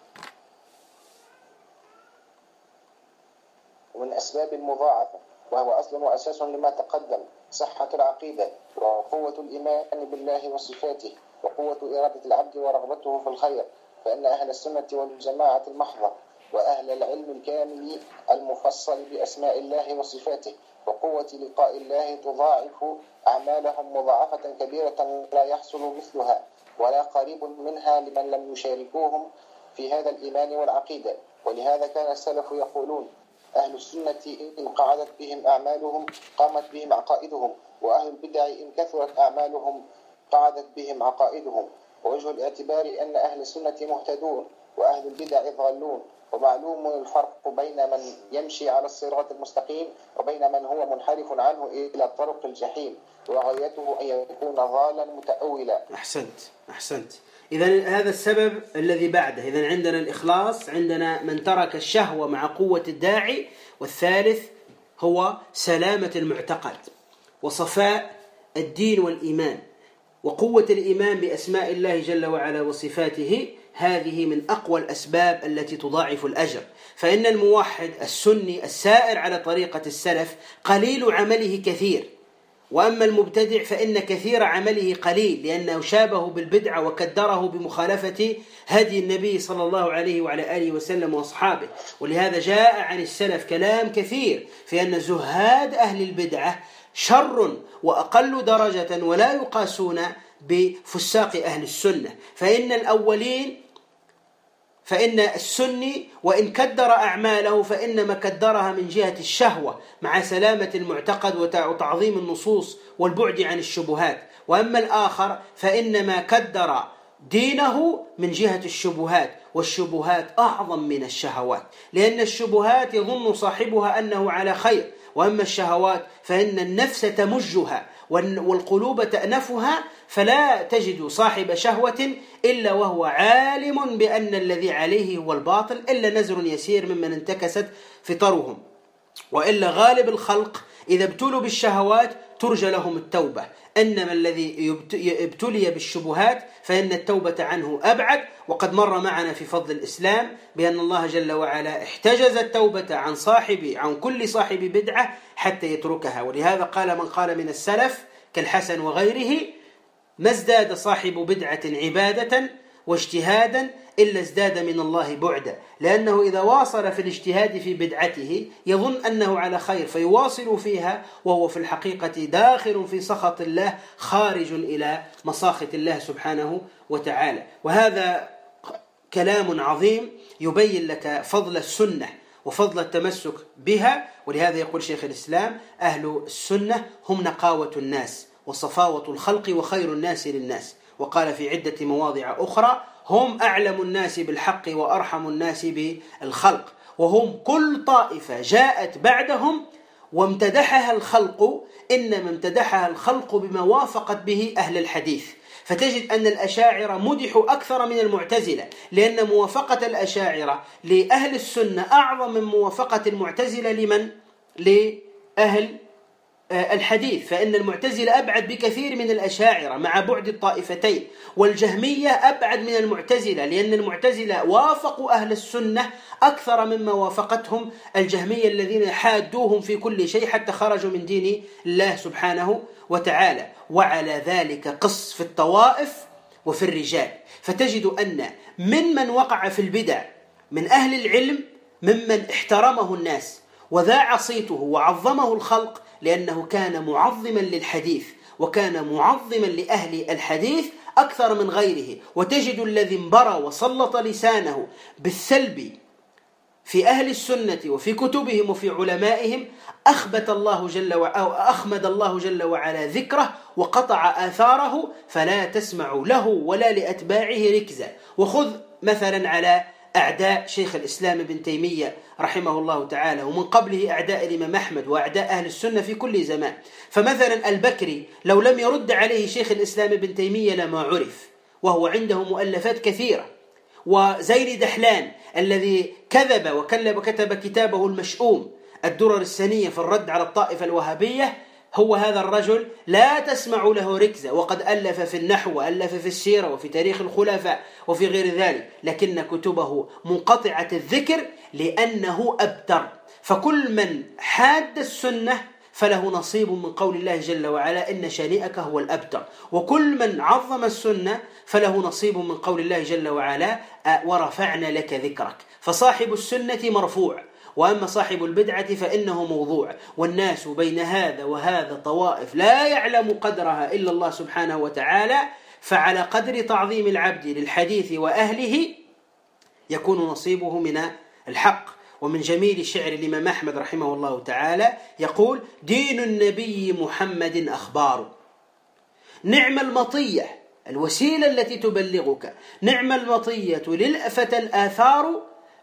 ومن أسباب المضاعفة وهو أصل وأساس لما تقدم صحة العقيدة وقوة الإيمان بالله وصفاته وقوة إرادة العبد ورغبته في الخير، فإن أهل السنة والجماعة المحضة وأهل العلم الكامل المفصل بأسماء الله وصفاته وقوة لقاء الله تضاعف أعمالهم مضاعفة كبيرة لا يحصل مثلها ولا قريب منها لمن لم يشاركوهم في هذا الإيمان والعقيدة. ولهذا كان السلف يقولون أهل السنة إن قعدت بهم أعمالهم قامت بهم عقائدهم، وأهل البدع إن كثرت أعمالهم قعدت بهم عقائدهم. ووجه الاعتبار أن أهل السنة مهتدون وأهل البدع ضالون، ومعلوم الفرق بين من يمشي على الصراط المستقيم وبين من هو منحرف عنه إلى طرق الجحيم، وغايته أن يكون ضالا متأولا. أحسنت. إذن هذا السبب الذي بعده. إذن عندنا الإخلاص، عندنا من ترك الشهوة مع قوة الداعي، والثالث هو سلامة المعتقد وصفاء الدين والإيمان وقوة الإيمان بأسماء الله جل وعلا وصفاته. هذه من أقوى الأسباب التي تضاعف الأجر. فإن الموحد السني السائر على طريقة السلف قليل عمله كثير، وأما المبتدع فإن كثير عمله قليل، لأنه شابه بالبدعة وكدره بمخالفة هدي النبي صلى الله عليه وعلى آله وسلم وأصحابه. ولهذا جاء عن السلف كلام كثير في أن زهاد أهل البدعة شر وأقل درجة ولا يقاسون بفساق أهل السنة. فإن السني وإن كدر أعماله فإنما كدرها من جهة الشهوة مع سلامة المعتقد وتعظيم النصوص والبعد عن الشبهات، وأما الآخر فإنما كدر دينه من جهة الشبهات، والشبهات أعظم من الشهوات، لأن الشبهات يظن صاحبها أنه على خير، وأما الشهوات فإن النفس تمجها والقلوب تأنفها، فلا تجد صاحب شهوة إلا وهو عالم بأن الذي عليه هو الباطل، إلا نزر يسير ممن انتكست فطرهم. وإلا غالب الخلق إذا ابتلوا بالشهوات ترجى لهم التوبة، إنما الذي ابتلي بالشبهات فإن التوبة عنه أبعد. وقد مر معنا في فضل الإسلام بأن الله جل وعلا احتجز التوبة عن كل صاحب بدعة حتى يتركها. ولهذا قال من قال من السلف كالحسن وغيره: ما ازداد صاحب بدعة عبادة واجتهادا إلا ازداد من الله بعدا، لأنه إذا واصل في الاجتهاد في بدعته يظن أنه على خير فيواصل فيها، وهو في الحقيقة داخل في سخط الله خارج إلى مساخط الله سبحانه وتعالى. وهذا كلام عظيم يبين لك فضل السنة وفضل التمسك بها. ولهذا يقول شيخ الإسلام: أهل السنة هم نقاوة الناس وصفاوة الخلق وخير الناس للناس. وقال في عدة مواضع أخرى: هم أعلم الناس بالحق وأرحم الناس بالخلق، وهم كل طائفة جاءت بعدهم وامتدحها الخلق، إنما امتدحها الخلق بما وافقت به أهل الحديث. فتجد أن الأشاعرة مدحوا أكثر من المعتزلة، لأن موافقة الأشاعرة لأهل السنة أعظم من موافقة المعتزلة لأهل الحديث، فإن المعتزلة أبعد بكثير من الأشاعرة مع بعد الطائفتين، والجهمية أبعد من المعتزلة، لأن المعتزلة وافقوا أهل السنة أكثر مما وافقتهم الجهمية الذين حادوهم في كل شيء حتى خرجوا من دين الله سبحانه وتعالى. وعلى ذلك قص في الطوائف وفي الرجال. فتجد أن من وقع في البدع من أهل العلم ممن احترمه الناس وذاع صيته وعظمه الخلق، لأنه كان معظما للحديث وكان معظما لأهل الحديث أكثر من غيره. وتجد الذي انبرى وسلط لسانه بالسلب في أهل السنة وفي كتبهم وفي علمائهم أخمد الله جل وعلا ذكره وقطع آثاره، فلا تسمع له ولا لأتباعه ركزا. وخذ مثلا على أعداء شيخ الإسلام ابن تيمية رحمه الله تعالى، ومن قبله أعداء الإمام أحمد وأعداء أهل السنة في كل زمان. فمثلا البكري لو لم يرد عليه شيخ الإسلام ابن تيمية لما عرف، وهو عنده مؤلفات كثيرة. وزين دحلان الذي كذب وكتب كتابه المشؤوم الدرر السنية في الرد على الطائفة الوهابية، هو هذا الرجل لا تسمع له ركزة، وقد ألف في النحو وألف في السيرة وفي تاريخ الخلفاء وفي غير ذلك، لكن كتبه منقطعة الذكر لأنه أبتر. فكل من حاد السنة فله نصيب من قول الله جل وعلا: إن شانئك هو الأبتر. وكل من عظم السنة فله نصيب من قول الله جل وعلا: ورفعنا لك ذكرك. فصاحب السنة مرفوع، وأما صاحب البدعة فإنه موضوع. والناس بين هذا وهذا طوائف لا يعلم قدرها إلا الله سبحانه وتعالى. فعلى قدر تعظيم العبد للحديث وأهله يكون نصيبه من الحق. ومن جميل شعر الإمام أحمد رحمه الله تعالى يقول: دين النبي محمد أخبار، نعم المطية الوسيلة التي تبلغك، نعم المطية للأفة الآثار،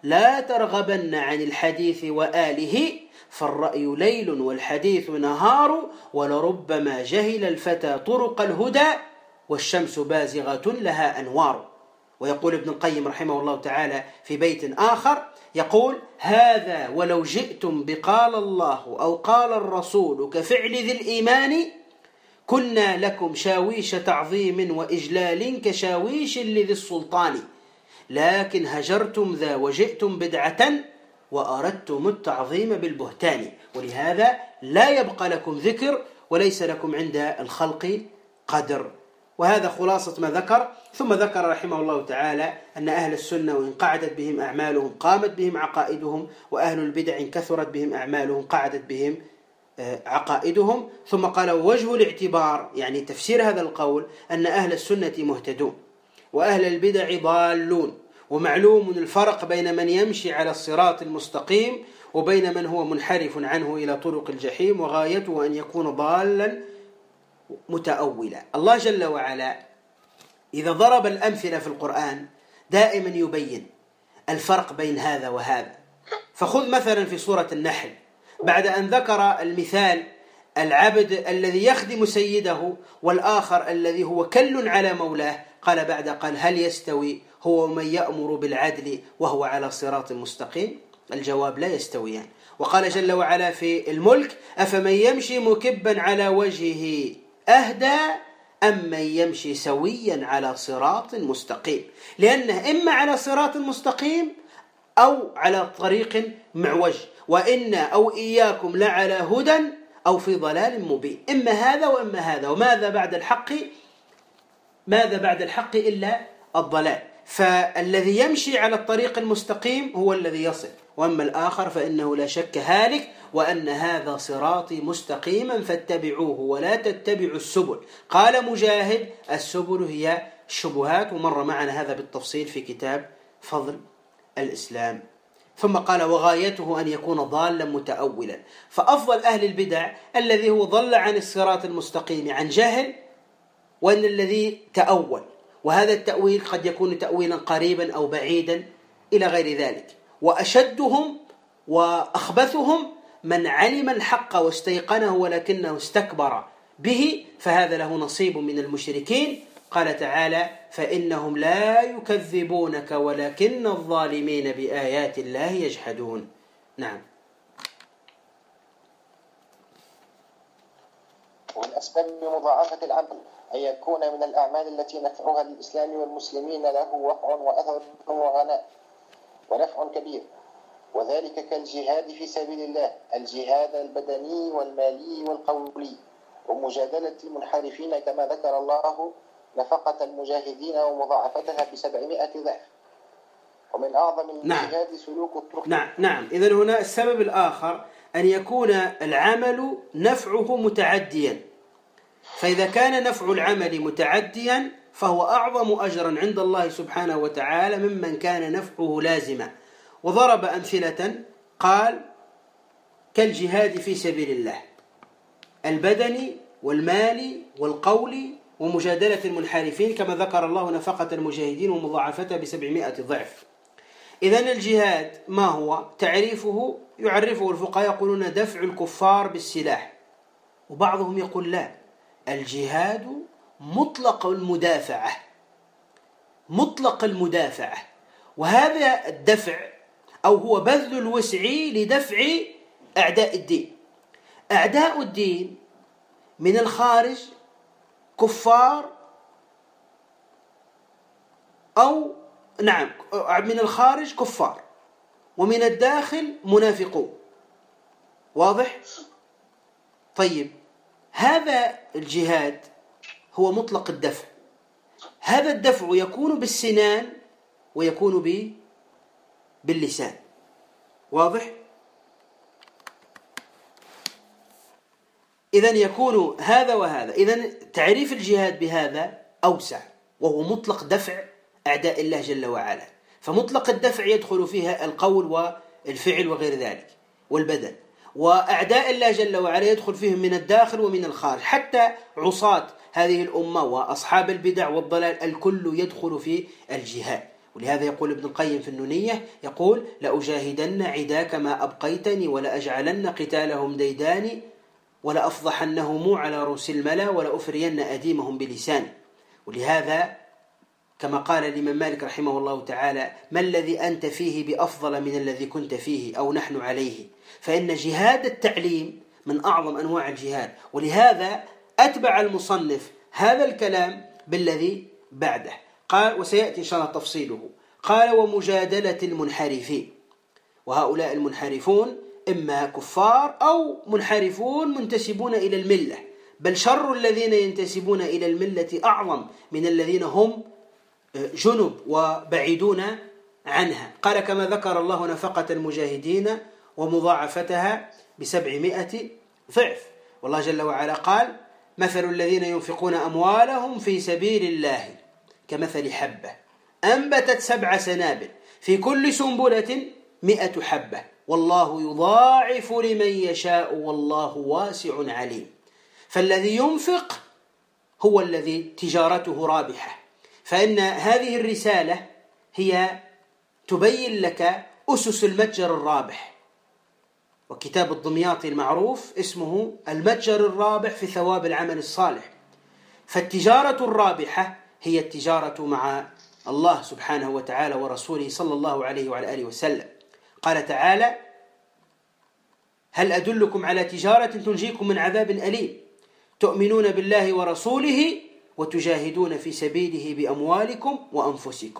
لا ترغبن عن الحديث وآله، فالرأي ليل والحديث نهار، ولربما جهل الفتى طرق الهدى، والشمس بازغة لها أنوار. ويقول ابن القيم رحمه الله تعالى في بيت آخر، يقول: هذا ولو جئتم بقال الله أو قال الرسول كفعل ذي الإيمان، كنا لكم شاويش تعظيم وإجلال كشاويش لذي السلطان، لكن هجرتم ذا وجئتم بدعة، وأردتم التعظيم بالبهتان، ولهذا لا يبقى لكم ذكر وليس لكم عند الخلق قدر. وهذا خلاصة ما ذكر. ثم ذكر رحمه الله تعالى أن أهل السنة وإن قعدت بهم أعمالهم قامت بهم عقائدهم، وأهل البدع إن كثرت بهم أعمالهم قعدت بهم عقائدهم. ثم قال: وجه الاعتبار، يعني تفسير هذا القول، أن أهل السنة مهتدون وأهل البدع ضالون، ومعلوم الفرق بين من يمشي على الصراط المستقيم وبين من هو منحرف عنه إلى طرق الجحيم، وغايته أن يكون ضالا متأولا. الله جل وعلا إذا ضرب الأمثلة في القرآن دائما يبين الفرق بين هذا وهذا. فخذ مثلا في سورة النحل، بعد أن ذكر المثال العبد الذي يخدم سيده والآخر الذي هو كل على مولاه، قال: هل يستوي هو ومن يأمر بالعدل وهو على صراط مستقيم؟ الجواب: لا يستويان. وقال جل وعلا في الملك: أفمن يمشي مكبا على وجهه أهدى أم من يمشي سويا على صراط مستقيم، لأنه إما على صراط مستقيم أو على طريق معوج، وإنا أو إياكم لعلى هدى أو في ضلال مبين، إما هذا وإما هذا، وماذا بعد الحق إلا الضلال. فالذي يمشي على الطريق المستقيم هو الذي يصل، وأما الآخر فإنه لا شك هالك، وأن هذا صراطي مستقيما فاتبعوه ولا تتبعوا السبل. قال مجاهد: السبل هي الشبهات، ومر معنا هذا بالتفصيل في كتاب فضل الإسلام. ثم قال: وغايته أن يكون ضالا متأولا. فأفضل أهل البدع الذي هو ضل عن الصراط المستقيم عن جهل، وأن الذي تأول، وهذا التأويل قد يكون تأويلا قريبا أو بعيدا إلى غير ذلك. وأشدهم وأخبثهم من علم الحق واستيقنه ولكنه استكبر به، فهذا له نصيب من المشركين. قال تعالى: فإنهم لا يكذبونك ولكن الظالمين بآيات الله يجحدون. نعم. ومن أسباب مضاعفة العمل أن يكون من الأعمال التي نفعها للإسلام والمسلمين له وقع وأثر وغناء ونفع كبير، وذلك كالجهاد في سبيل الله، الجهاد البدني والمالي والقولي، ومجادلة المنحرفين كما ذكر الله نفقة المجاهدين ومضاعفتها ب700 ضعف. ومن أعظم الجهاد سلوك الطرق. نعم. إذن هنا السبب الآخر أن يكون العمل نفعه متعديا، فإذا كان نفع العمل متعديا فهو أعظم أجرا عند الله سبحانه وتعالى ممن كان نفعه لازما. وضرب أمثلة، قال: كالجهاد في سبيل الله، البدني والمالي والقولي، ومجادلة المنحرفين كما ذكر الله نفقة المجاهدين ومضاعفتها ب700 ضعف. إذن الجهاد ما هو؟ تعريفه يعرفه الفقهاء، يقولون: دفع الكفار بالسلاح. وبعضهم يقول: لا، الجهاد مطلق المدافعة، وهذا الدفع أو هو بذل الوسع لدفع أعداء الدين. أعداء الدين من الخارج كفار، من الخارج كفار، ومن الداخل منافقون. واضح؟ طيب، هذا الجهاد هو مطلق الدفع. هذا الدفع يكون بالسنان ويكون باللسان. واضح؟ إذن يكون هذا وهذا. إذن تعريف الجهاد بهذا أوسع، وهو مطلق دفع أعداء الله جل وعلا. فمطلق الدفع يدخل فيها القول والفعل وغير ذلك والبدن، وأعداء الله جل وعلا يدخل فيهم من الداخل ومن الخارج، حتى عصاة هذه الأمة وأصحاب البدع والضلال الكل يدخل في الجهاد. ولهذا يقول ابن القيم في النونية، يقول: لأجاهدن عداك ما أبقيتني ولأجعلن قتالهم ديداني ولأفضحنهم على رؤوس الملا ولأفرين أديمهم بلساني. ولهذا كما قال الإمام مالك رحمه الله تعالى: ما الذي أنت فيه بأفضل من الذي كنت فيه أو نحن عليه؟ فإن جهاد التعليم من أعظم أنواع الجهاد. ولهذا أتبع المصنف هذا الكلام بالذي بعده، قال، وسيأتي إن شاء الله تفصيله، قال: ومجادلة المنحرفين. وهؤلاء المنحرفون إما كفار أو منحرفون منتسبون إلى الملة، بل شر الذين ينتسبون إلى الملة أعظم من الذين هم جنب وبعيدون عنها. قال: كما ذكر الله نفقة المجاهدين ومضاعفتها ب700 ضعف. والله جل وعلا قال: مثل الذين ينفقون أموالهم في سبيل الله كمثل حبة أنبتت 7 سنابل في كل سنبلة 100 حبة والله يضاعف لمن يشاء والله واسع عليم. فالذي ينفق هو الذي تجارته رابحة. فإن هذه الرسالة هي تبين لك أسس المتجر الرابح، وكتاب الدمياطي المعروف اسمه المتجر الرابح في ثواب العمل الصالح. فالتجارة الرابحة هي التجارة مع الله سبحانه وتعالى ورسوله صلى الله عليه وعلى آله وسلم. قال تعالى: هل أدلكم على تجارة تنجيكم من عذاب أليم تؤمنون بالله ورسوله وتجاهدون في سبيله بأموالكم وأنفسكم.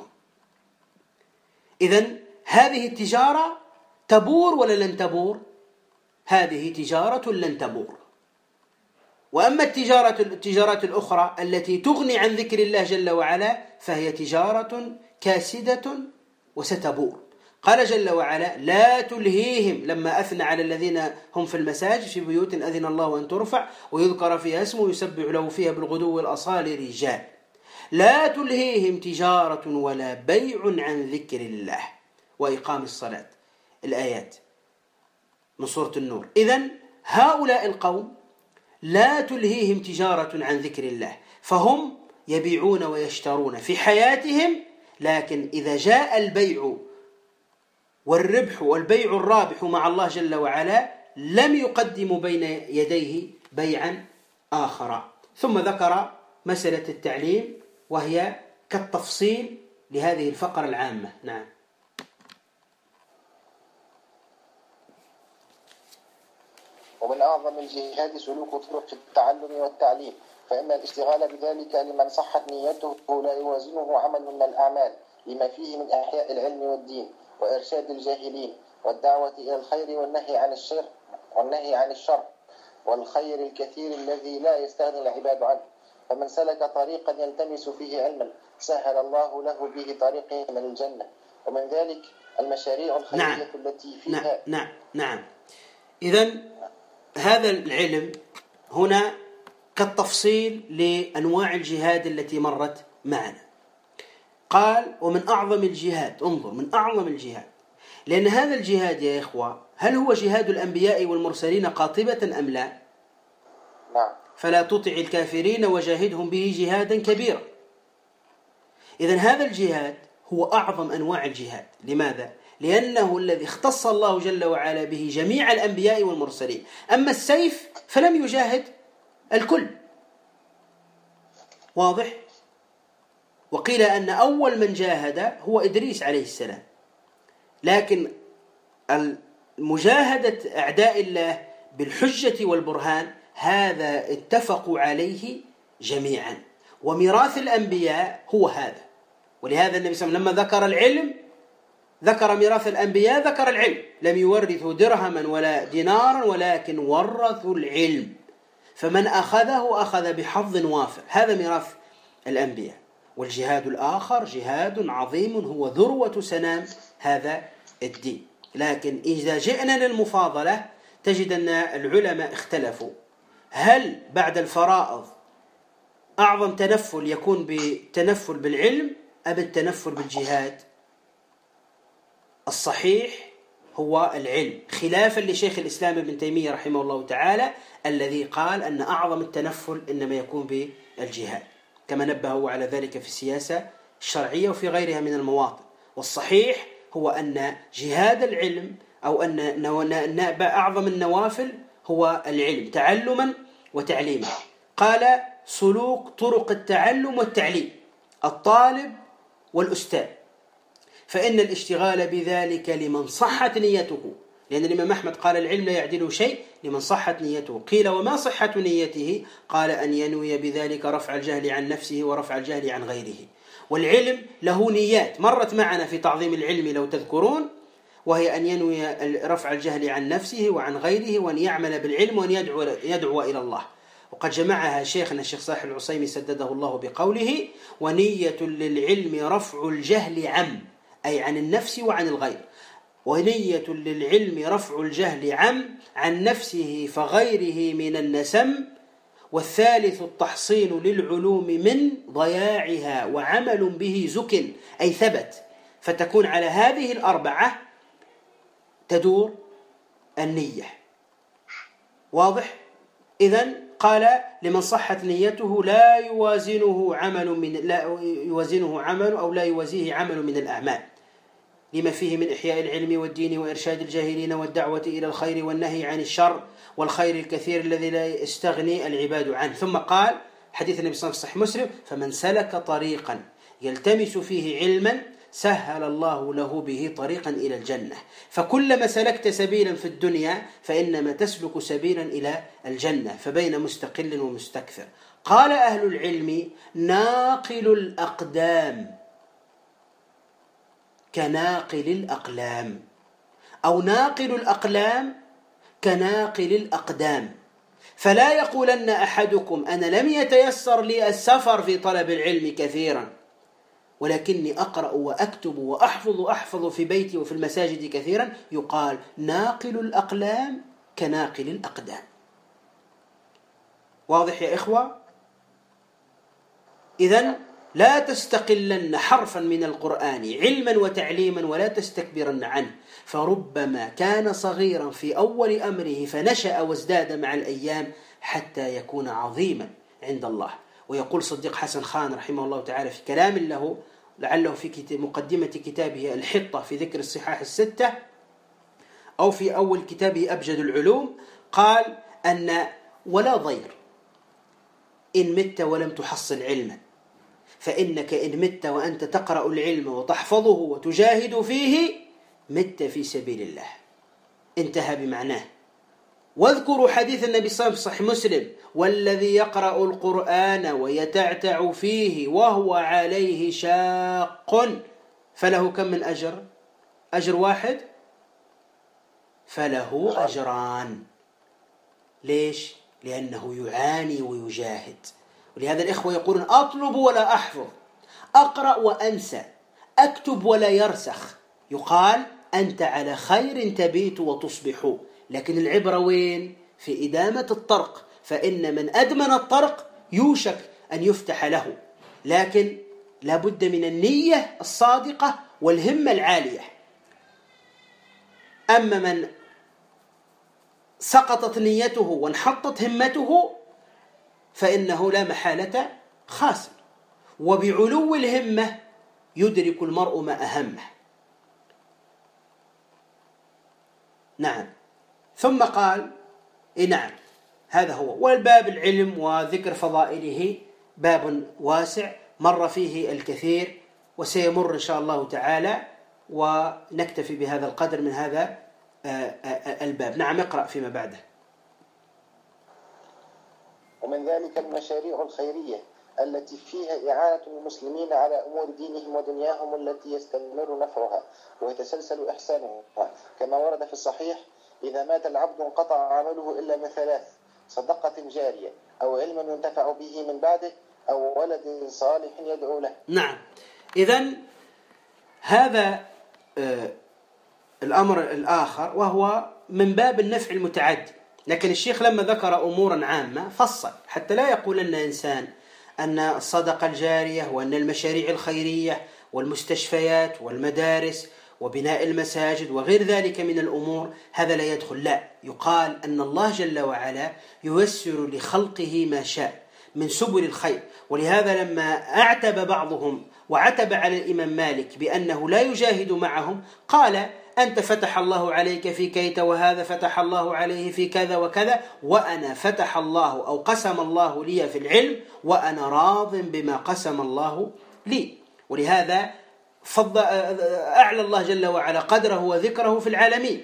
إذن هذه التجارة تبور ولا لن تبور؟ هذه تجارة لن تبور. وأما التجارات الأخرى التي تغني عن ذكر الله جل وعلا فهي تجارة كاسدة وستبور. قال جل وعلا: لا تلهيهم، لما أثنى على الذين هم في المساجد في بيوت أذن الله أن ترفع ويذكر فيها اسمه يسبح له فيها بالغدو والأصال رجال، لا تلهيهم تجارة ولا بيع عن ذكر الله وإقام الصلاة. الآيات من سورة النور. إذن هؤلاء القوم لا تلهيهم تجارة عن ذكر الله، فهم يبيعون ويشترون في حياتهم، لكن إذا جاء البيع والربح والبيع الرابح مع الله جل وعلا لم يقدموا بين يديه بيعا آخر. ثم ذكر مسألة التعليم وهي كالتفصيل لهذه الفقرة العامة. نعم. ومن أعظم الجهاد سلوك طرق التعلم والتعليم، فإن الاشتغال بذلك لمن صحت نيته لا يوازنه عمل من الأعمال لما فيه من إحياء العلم والدين وإرشاد الجاهلين والدعوة إلى الخير والنهي عن الشر والخير الكثير الذي لا يستغني العباد عنه. فمن سلك طريقا يلتمس فيه علما سهل الله له به طريقه من الجنة. ومن ذلك المشاريع الخيرية التي فيها نعم. إذن هذا العلم هنا كالتفصيل لأنواع الجهاد التي مرت معنا. قال: ومن أعظم الجهاد، انظر، من أعظم الجهاد، لأن هذا الجهاد يا إخوة هل هو جهاد الأنبياء والمرسلين قاطبة أم لا؟ نعم. فلا تطع الكافرين وجاهدهم به جهادا كبيرا. إذن هذا الجهاد هو أعظم أنواع الجهاد. لماذا؟ لأنه الذي اختص الله جل وعلا به جميع الأنبياء والمرسلين. أما السيف فلم يجاهد الكل، واضح؟ وقيل أن أول من جاهد هو إدريس عليه السلام، لكن مجاهدة أعداء الله بالحجة والبرهان هذا اتفقوا عليه جميعا، وميراث الأنبياء هو هذا. ولهذا النبي صلى الله عليه وسلم لما ذكر العلم ذكر ميراث الأنبياء، ذكر العلم، لم يورثوا درهما ولا دينارا ولكن ورثوا العلم، فمن أخذه أخذ بحظ وافر. هذا ميراث الأنبياء. والجهاد الآخر جهاد عظيم هو ذروة سنام هذا الدين. لكن إذا جئنا للمفاضلة تجد أن العلماء اختلفوا، هل بعد الفرائض أعظم تنفل يكون بتنفل بالعلم أم التنفل بالجهاد؟ الصحيح هو العلم، خلافا لشيخ الإسلام ابن تيمية رحمه الله تعالى الذي قال أن أعظم التنفل إنما يكون بالجهاد، كما نبهوا على ذلك في السياسة الشرعية وفي غيرها من المواطن. والصحيح هو أن جهاد العلم أو أن أعظم النوافل هو العلم تعلما وتعليما. قال سلوك طرق التعلم والتعليم الطالب والأستاذ، فإن الاشتغال بذلك لمن صحت نيته، لأن الإمام أحمد قال العلم لا يعدل شيء لمن صحت نيته. قيل وما صحة نيته؟ قال أن ينوي بذلك رفع الجهل عن نفسه ورفع الجهل عن غيره. والعلم له نيات مرت معنا في تعظيم العلم لو تذكرون، وهي أن ينوي رفع الجهل عن نفسه وعن غيره، وأن يعمل بالعلم وأن يدعو إلى الله. وقد جمعها شيخنا الشيخ صالح العصيمي سدده الله بقوله ونية للعلم رفع الجهل أي عن النفس وعن الغير، ونية للعلم رفع الجهل عن نفسه فغيره من النسم، والثالث التحصيل للعلوم من ضياعها وعمل به زكن أي ثبت. فتكون على هذه الأربعة تدور النية. واضح؟ إذن قال لمن صحت نيته لا يوازيه عمل من الأعمال، لما فيه من إحياء العلم والدين وإرشاد الجاهلين والدعوة إلى الخير والنهي عن الشر والخير الكثير الذي لا يستغني العباد عنه. ثم قال حديث النبي صلى الله عليه وسلم في صحيح مسلم فمن سلك طريقا يلتمس فيه علما سهل الله له به طريقا إلى الجنة. فكلما سلكت سبيلا في الدنيا فإنما تسلك سبيلا إلى الجنة، فبين مستقل ومستكثر. قال أهل العلم ناقل الأقدام كناقل الأقلام، أو ناقل الأقلام كناقل الأقدام. فلا يقولن أحدكم أنا لم يتيسر لي السفر في طلب العلم كثيرا، ولكني أقرأ وأكتب وأحفظ في بيتي وفي المساجد كثيرا. يقال ناقل الأقلام كناقل الأقدام. واضح يا إخوة؟ إذن لا تستقلن حرفا من القرآن علما وتعليما ولا تستكبرن عنه، فربما كان صغيرا في أول أمره فنشأ وازداد مع الأيام حتى يكون عظيما عند الله. ويقول صديق حسن خان رحمه الله تعالى في كلام له لعله في مقدمة كتابه الحطة في ذكر الصحاح الستة، أو في أول كتابه أبجد العلوم، قال أن ولا ضير إن مت ولم تحصل علما، فإنك إن مت وأنت تقرأ العلم وتحفظه وتجاهد فيه مت في سبيل الله. انتهى بمعناه. واذكروا حديث النبي صلى الله عليه وسلم في صحيح مسلم والذي يقرأ القرآن ويتعتع فيه وهو عليه شاق فله كم من أجر؟ أجر واحد؟ فله أجران. ليش؟ لأنه يعاني ويجاهد. ولهذا الإخوة يقولون أطلب ولا أحفظ، أقرأ وأنسى، أكتب ولا يرسخ. يقال أنت على خير تبيت وتصبح، لكن العبرة وين؟ في إدامة الطرق، فإن من أدمن الطرق يوشك أن يفتح له، لكن لا بد من النية الصادقة والهمة العالية. أما من سقطت نيته وانحطت همته فإنه لا محالة خاسر. وبعلو الهمة يدرك المرء ما أهمه. نعم. ثم قال نعم هذا هو. والباب العلم وذكر فضائله باب واسع مر فيه الكثير وسيمر إن شاء الله تعالى، ونكتفي بهذا القدر من هذا الباب. نعم اقرأ فيما بعده. ومن ذلك المشاريع الخيرية التي فيها إعانة المسلمين على أمور دينهم ودنياهم التي يستمر نفعها ويتسلسل إحسانها، كما ورد في الصحيح إذا مات العبد انقطع عمله إلا من ثلاث: صدقة جارية أو علم ينتفع به من بعده أو ولد صالح يدعو له. نعم. إذن هذا الأمر الآخر وهو من باب النفع المتعدي، لكن الشيخ لما ذكر أمورا عامة فصل حتى لا يقول لنا إنسان أن الصدقة الجارية وأن المشاريع الخيرية والمستشفيات والمدارس وبناء المساجد وغير ذلك من الأمور هذا لا يدخل. لا، يقال أن الله جل وعلا ييسر لخلقه ما شاء من سبل الخير. ولهذا لما أعتب بعضهم وعتب على الإمام مالك بأنه لا يجاهد معهم قال: أنت فتح الله عليك في كيت، وهذا فتح الله عليه في كذا وكذا، وأنا فتح الله أو قسم الله لي في العلم وأنا راض بما قسم الله لي. ولهذا أعلى الله جل وعلا قدره وذكره في العالمين.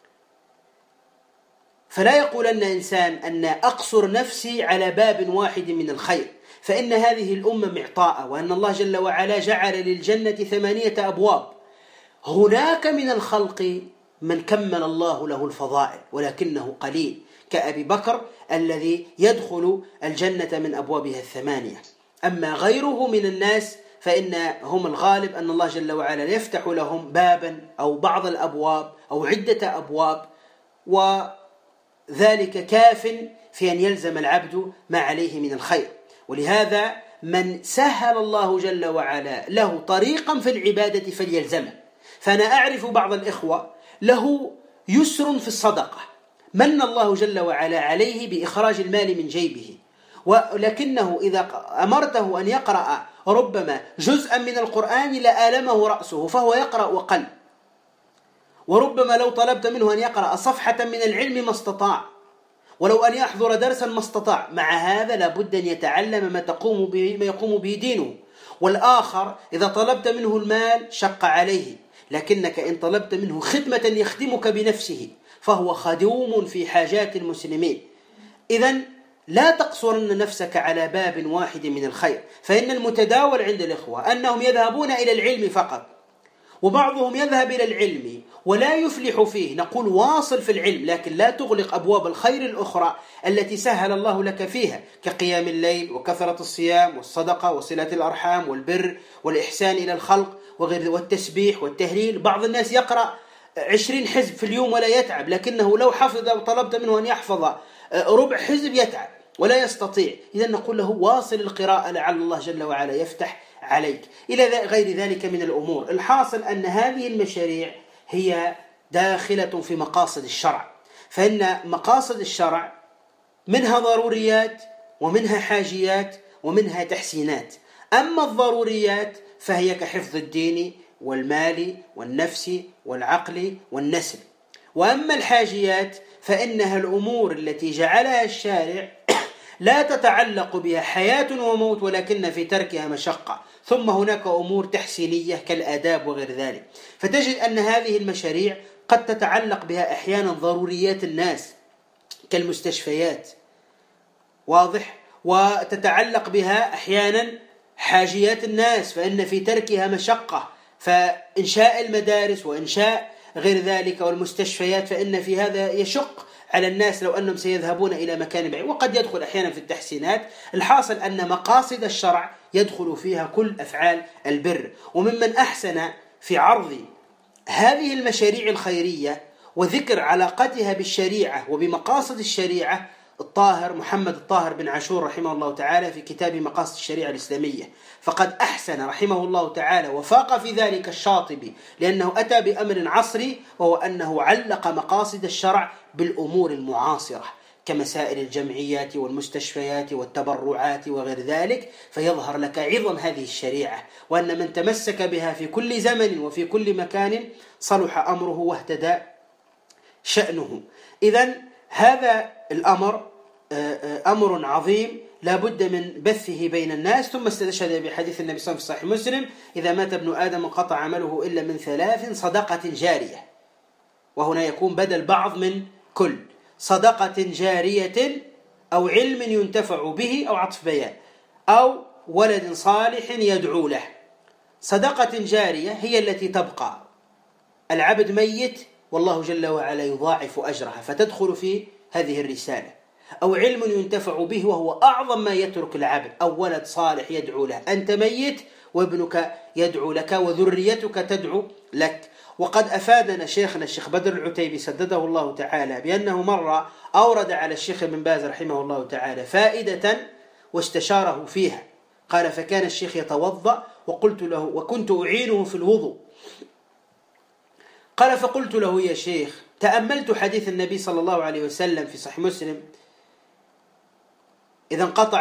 فلا يقولن إنسان أن أقصر نفسي على باب واحد من الخير، فإن هذه الأمة معطاءة، وأن الله جل وعلا جعل للجنة 8 أبواب. هناك من الخلق من كمل الله له الفضائل ولكنه قليل، كأبي بكر الذي يدخل الجنة من أبوابها 8. أما غيره من الناس فإن هم الغالب أن الله جل وعلا يفتح لهم بابا أو بعض الأبواب أو عدة أبواب، وذلك كاف في أن يلزم العبد ما عليه من الخير. ولهذا من سهل الله جل وعلا له طريقا في العبادة فليلزمه. فأنا أعرف بعض الإخوة له يسر في الصدقة، من الله جل وعلا عليه بإخراج المال من جيبه، ولكنه إذا أمرته أن يقرأ ربما جزءا من القرآن لآلمه رأسه فهو يقرأ وقل، وربما لو طلبت منه أن يقرأ صفحة من العلم ما استطاع، ولو أن يحضر درسا ما استطاع. مع هذا لابد أن يتعلم ما يقوم به دينه. والآخر إذا طلبت منه المال شق عليه، لكنك إن طلبت منه خدمة يخدمك بنفسه فهو خدوم في حاجات المسلمين. إذن لا تقصرن نفسك على باب واحد من الخير، فإن المتداول عند الإخوة أنهم يذهبون إلى العلم فقط، وبعضهم يذهب إلى العلم ولا يفلح فيه. نقول واصل في العلم، لكن لا تغلق أبواب الخير الأخرى التي سهل الله لك فيها، كقيام الليل وكثرة الصيام والصدقة وصلة الأرحام والبر والإحسان إلى الخلق وغير، والتسبيح والتهليل. بعض الناس يقرأ 20 حزب في اليوم ولا يتعب، لكنه لو حفظ وطلبت منه أن يحفظ ربع حزب يتعب ولا يستطيع. إذن نقول له واصل القراءة لعل الله جل وعلا يفتح عليك، إلى غير ذلك من الأمور. الحاصل أن هذه المشاريع هي داخلة في مقاصد الشرع، فإن مقاصد الشرع منها ضروريات ومنها حاجيات ومنها تحسينات. أما الضروريات فهي كحفظ الدين والمال والنفس والعقل والنسل، وأما الحاجيات فإنها الأمور التي جعلها الشارع لا تتعلق بها حياة وموت، ولكن في تركها مشقة. ثم هناك أمور تحسينية كالآداب وغير ذلك. فتجد أن هذه المشاريع قد تتعلق بها أحيانا ضروريات الناس كالمستشفيات، واضح، وتتعلق بها أحيانا حاجيات الناس فإن في تركها مشقة، فإنشاء المدارس وإنشاء غير ذلك والمستشفيات فإن في هذا يشق على الناس لو أنهم سيذهبون إلى مكان بعيد، وقد يدخل أحيانا في التحسينات. الحاصل أن مقاصد الشرع يدخل فيها كل أفعال البر. وممن أحسن في عرض هذه المشاريع الخيرية وذكر علاقتها بالشريعة وبمقاصد الشريعة الطاهر محمد الطاهر بن عاشور رحمه الله تعالى في كتاب مقاصد الشريعة الإسلامية، فقد أحسن رحمه الله تعالى وفاق في ذلك الشاطبي، لأنه أتى بأمر عصري، وهو أنه علق مقاصد الشرع بالأمور المعاصرة كمسائل الجمعيات والمستشفيات والتبرعات وغير ذلك، فيظهر لك عظم هذه الشريعة، وأن من تمسك بها في كل زمن وفي كل مكان صلح أمره واهتدى شأنه. إذن هذا الأمر أمر عظيم لا بد من بثه بين الناس. ثم استشهد بحديث النبي صلى الله عليه وسلم في صحيح مسلم: إذا مات ابن آدم انقطع عمله إلا من 3: صدقة جارية، وهنا يكون بدل بعض من كل، صدقة جارية أو علم ينتفع به أو عطف بيان أو ولد صالح يدعو له. صدقة جارية هي التي تبقى، العبد ميت والله جل وعلا يضاعف أجرها فتدخل في هذه الرسالة، أو علم ينتفع به وهو أعظم ما يترك العبد، أو ولد صالح يدعو له. أنت ميت وابنك يدعو لك وذريتك تدعو لك. وقد أفادنا شيخنا الشيخ بدر العتيبي سدده الله تعالى بأنه مرة أورد على الشيخ ابن باز رحمه الله تعالى فائدة واستشاره فيها. قال: فكان الشيخ يتوضأ وقلت له وكنت أعينه في الوضوء، قال: فقلت له: يا شيخ، تأملت حديث النبي صلى الله عليه وسلم في صحيح مسلم إذا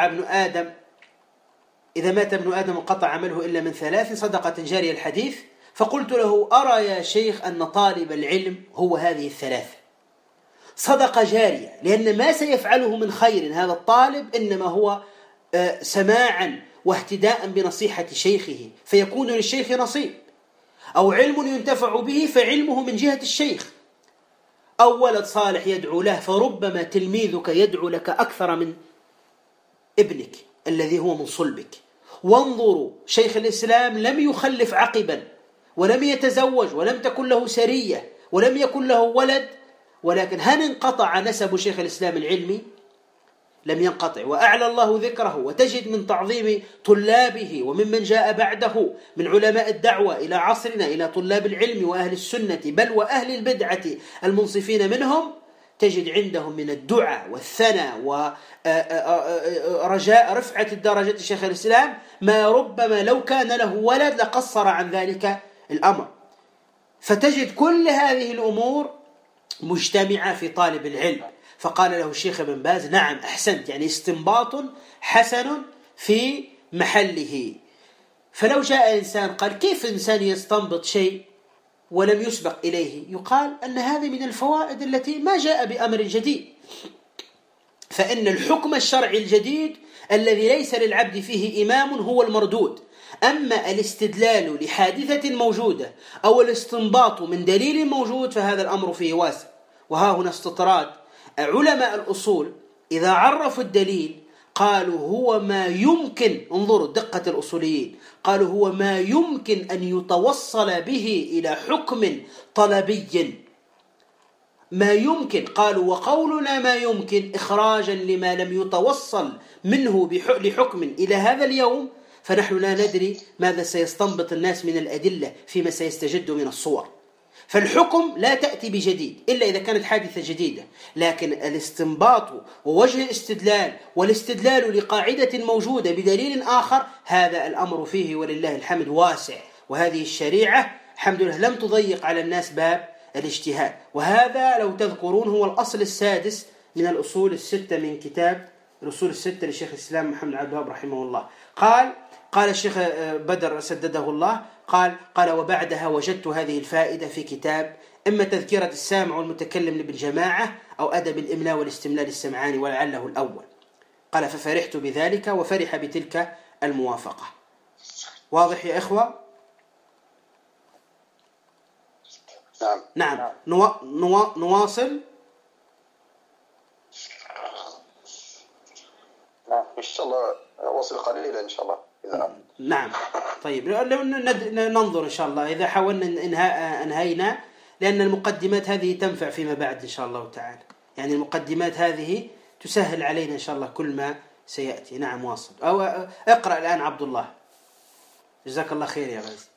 مات ابن آدم انقطع عمله إلا من ثلاث: صدقة جارية الحديث. فقلت له: أرى يا شيخ أن طالب العلم هو هذه الثلاثة: صدقة جارية، لأن ما سيفعله من خير هذا الطالب إنما هو سماعا واهتداء بنصيحة شيخه فيكون للشيخ نصيب، أو علم ينتفع به فعلمه من جهة الشيخ، أو ولد صالح يدعو له، فربما تلميذك يدعو لك أكثر من ابنك الذي هو من صلبك. وانظروا، شيخ الإسلام لم يخلف عقبا، ولم يتزوج، ولم تكن له سرية، ولم يكن له ولد، ولكن هل انقطع نسب شيخ الإسلام العلمي؟ لم ينقطع، وأعلى الله ذكره. وتجد من تعظيم طلابه وممن جاء بعده من علماء الدعوة إلى عصرنا إلى طلاب العلم وأهل السنة، بل وأهل البدعة المنصفين منهم، تجد عندهم من الدعاء والثناء ورجاء رفعة الدرجة شيخ الإسلام ما ربما لو كان له ولد لقصر عن ذلك الأمر. فتجد كل هذه الأمور مجتمعة في طالب العلم. فقال له الشيخ ابن باز: نعم أحسنت، يعني استنباط حسن في محله. فلو جاء إنسان قال: كيف إنسان يستنبط شيء ولم يسبق إليه؟ يقال أن هذه من الفوائد التي ما جاء بأمر جديد، فإن الحكم الشرعي الجديد الذي ليس للعبد فيه إمام هو المردود. أما الاستدلال لحادثة موجودة أو الاستنباط من دليل موجود فهذا الأمر فيه واسع. وها هنا استطراد علماء الأصول إذا عرفوا الدليل قالوا هو ما يمكن، انظروا دقة الأصوليين، قالوا هو ما يمكن أن يتوصل به إلى حكم طلبي، ما يمكن. قالوا: وقولنا ما يمكن إخراجا لما لم يتوصل منه لحكم إلى هذا اليوم، فنحن لا ندري ماذا سيستنبط الناس من الأدلة فيما سيستجد من الصور. فالحكم لا تأتي بجديد إلا إذا كانت حادثة جديدة، لكن الاستنباط ووجه الاستدلال والاستدلال لقاعدة موجودة بدليل آخر، هذا الأمر فيه ولله الحمد واسع. وهذه الشريعة الحمد لله لم تضيق على الناس باب الاجتهاد. وهذا لو تذكرون هو الأصل السادس من الأصول الستة من كتاب الأصول الستة للشيخ الإسلام محمد عبد الوهاب رحمه الله. قال الشيخ بدر سدده الله قال: وبعدها وجدت هذه الفائدة في كتاب إما تذكرة السامع والمتكلم لابن جماعة أو أدب الإملاء والاستملاء للسمعاني ولعله الأول. قال: ففرحت بذلك وفرح بتلك الموافقة. واضح يا إخوة؟ نعم. نواصل. إن شاء الله وصل قليلا إن شاء الله. نعم. طيب ننظر إن شاء الله إذا حاولنا أنهينا، لأن المقدمات هذه تنفع فيما بعد إن شاء الله تعالى، يعني المقدمات هذه تسهل علينا إن شاء الله كل ما سيأتي. نعم واصل، أو اقرأ الآن عبد الله، جزاك الله خير يا غازي.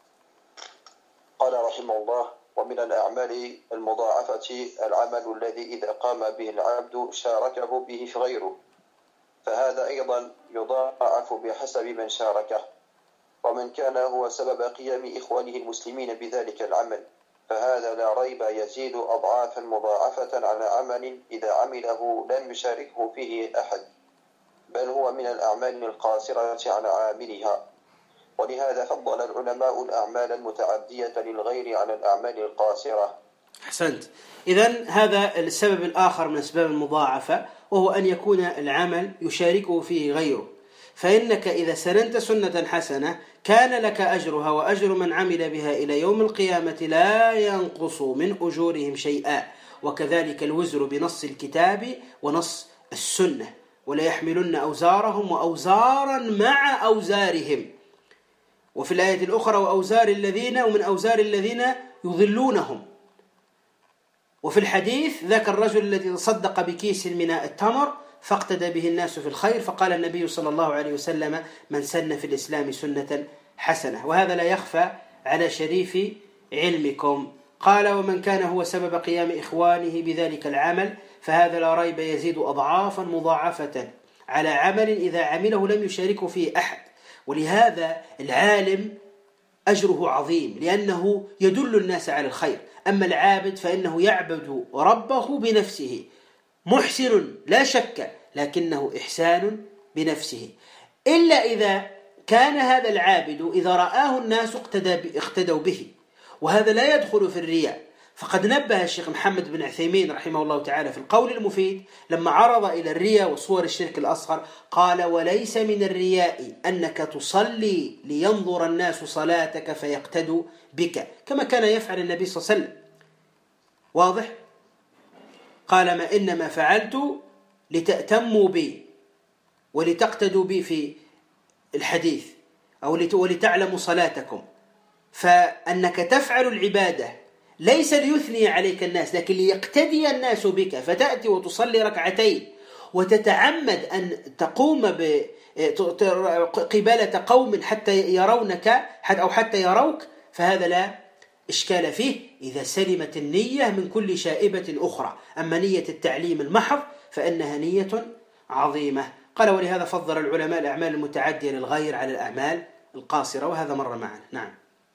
قال رحمه الله: ومن الأعمال المضاعفة العمل الذي إذا قام به العبد شاركه به في غيره، فهذا أيضا يضاعف بحسب من شاركه، ومن كان هو سبب قيام إخوانه المسلمين بذلك العمل فهذا لا ريب يزيد أضعافا مضاعفة على عمل إذا عمله لم يشاركه فيه أحد، بل هو من الأعمال القاصرة على عاملها. ولهذا فضل العلماء الأعمال المتعدية للغير على الأعمال القاصرة. أحسنت. إذن هذا السبب الآخر من أسباب المضاعفة، وهو أن يكون العمل يشاركه فيه غيره. فإنك إذا سننت سنة حسنة كان لك أجرها وأجر من عمل بها إلى يوم القيامة لا ينقص من أجورهم شيئا، وكذلك الوزر بنص الكتاب ونص السنة، ولا يحملن أوزارهم وأوزارا مع أوزارهم. وفي الآية الأخرى: وأوزار الذين ومن أوزار الذين يضلونهم. وفي الحديث: ذاك الرجل الذي تصدق بكيس من التمر فاقتدى به الناس في الخير، فقال النبي صلى الله عليه وسلم: من سن في الإسلام سنة حسنة. وهذا لا يخفى على شريف علمكم. قال: ومن كان هو سبب قيام إخوانه بذلك العمل فهذا لا ريب يزيد أضعافا مضاعفة على عمل إذا عمله لم يشاركه فيه أحد. ولهذا العالم أجره عظيم لأنه يدل الناس على الخير. أما العابد فإنه يعبد ربه بنفسه، محسن لا شك، لكنه إحسان بنفسه، إلا إذا كان هذا العابد إذا رآه الناس اقتدوا به، وهذا لا يدخل في الرياء. فقد نبه الشيخ محمد بن عثيمين رحمه الله تعالى في القول المفيد لما عرض إلى الرياء وصور الشرك الأصغر، قال: وليس من الرياء أنك تصلي لينظر الناس صلاتك فيقتدوا بك، كما كان يفعل النبي صلى الله عليه وسلم. واضح؟ قال: ما إنما فعلت لتأتموا بي ولتقتدوا بي في الحديث، أو ولتعلموا صلاتكم. فأنك تفعل العبادة ليس ليثني عليك الناس، لكن ليقتدي الناس بك، فتأتي وتصلي ركعتين وتتعمد أن تقوم قبالة قوم حتى يرونك أو حتى يروك، فهذا لا إشكال فيه إذا سلمت النية من كل شائبة أخرى. أما نية التعليم المحض فإنها نية عظيمة. قال: ولهذا فضل العلماء الأعمال المتعدية للغير على الأعمال القاصرة، وهذا مر معنا. نعم.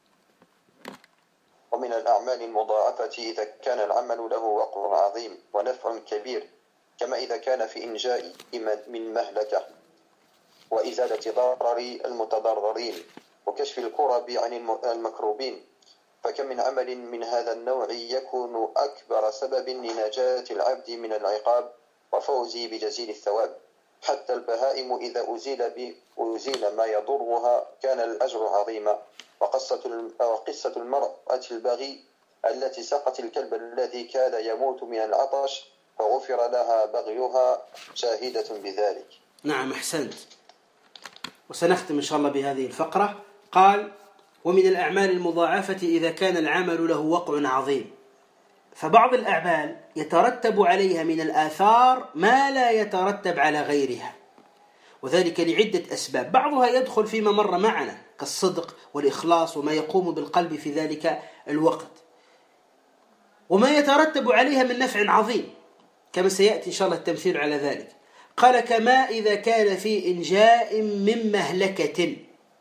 ومن الأعمال المضاعفة إذا كان العمل له وقع عظيم ونفع كبير، كما إذا كان في إنجاء من مهلكة وإزالة ضرر المتضررين وكشف الكرب عن المكروبين. فكم من عمل من هذا النوع يكون أكبر سبب لنجاة العبد من العقاب وفوزه بجزيل الثواب. حتى البهائم إذا أزيل ما يضرها كان الأجر عظيما. وقصة المرأة البغي التي سقت الكلب الذي كاد يموت من العطش فغفر لها بغيها شاهدة بذلك. نعم، أحسنت. وسنختم إن شاء الله بهذه الفقرة. قال: ومن الأعمال المضاعفة إذا كان العمل له وقع عظيم. فبعض الأعمال يترتب عليها من الآثار ما لا يترتب على غيرها، وذلك لعدة أسباب. بعضها يدخل فيما مر معنا كالصدق والإخلاص وما يقوم بالقلب في ذلك الوقت، وما يترتب عليها من نفع عظيم كما سيأتي إن شاء الله التمثيل على ذلك. قال: كما إذا كان في إنجاء من مهلكة.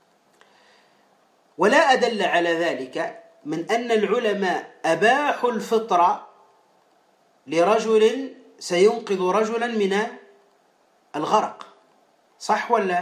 ولا أدل على ذلك من أن العلماء أباحوا الفطر لرجل سينقذ رجلا من الغرق، صح ولا؟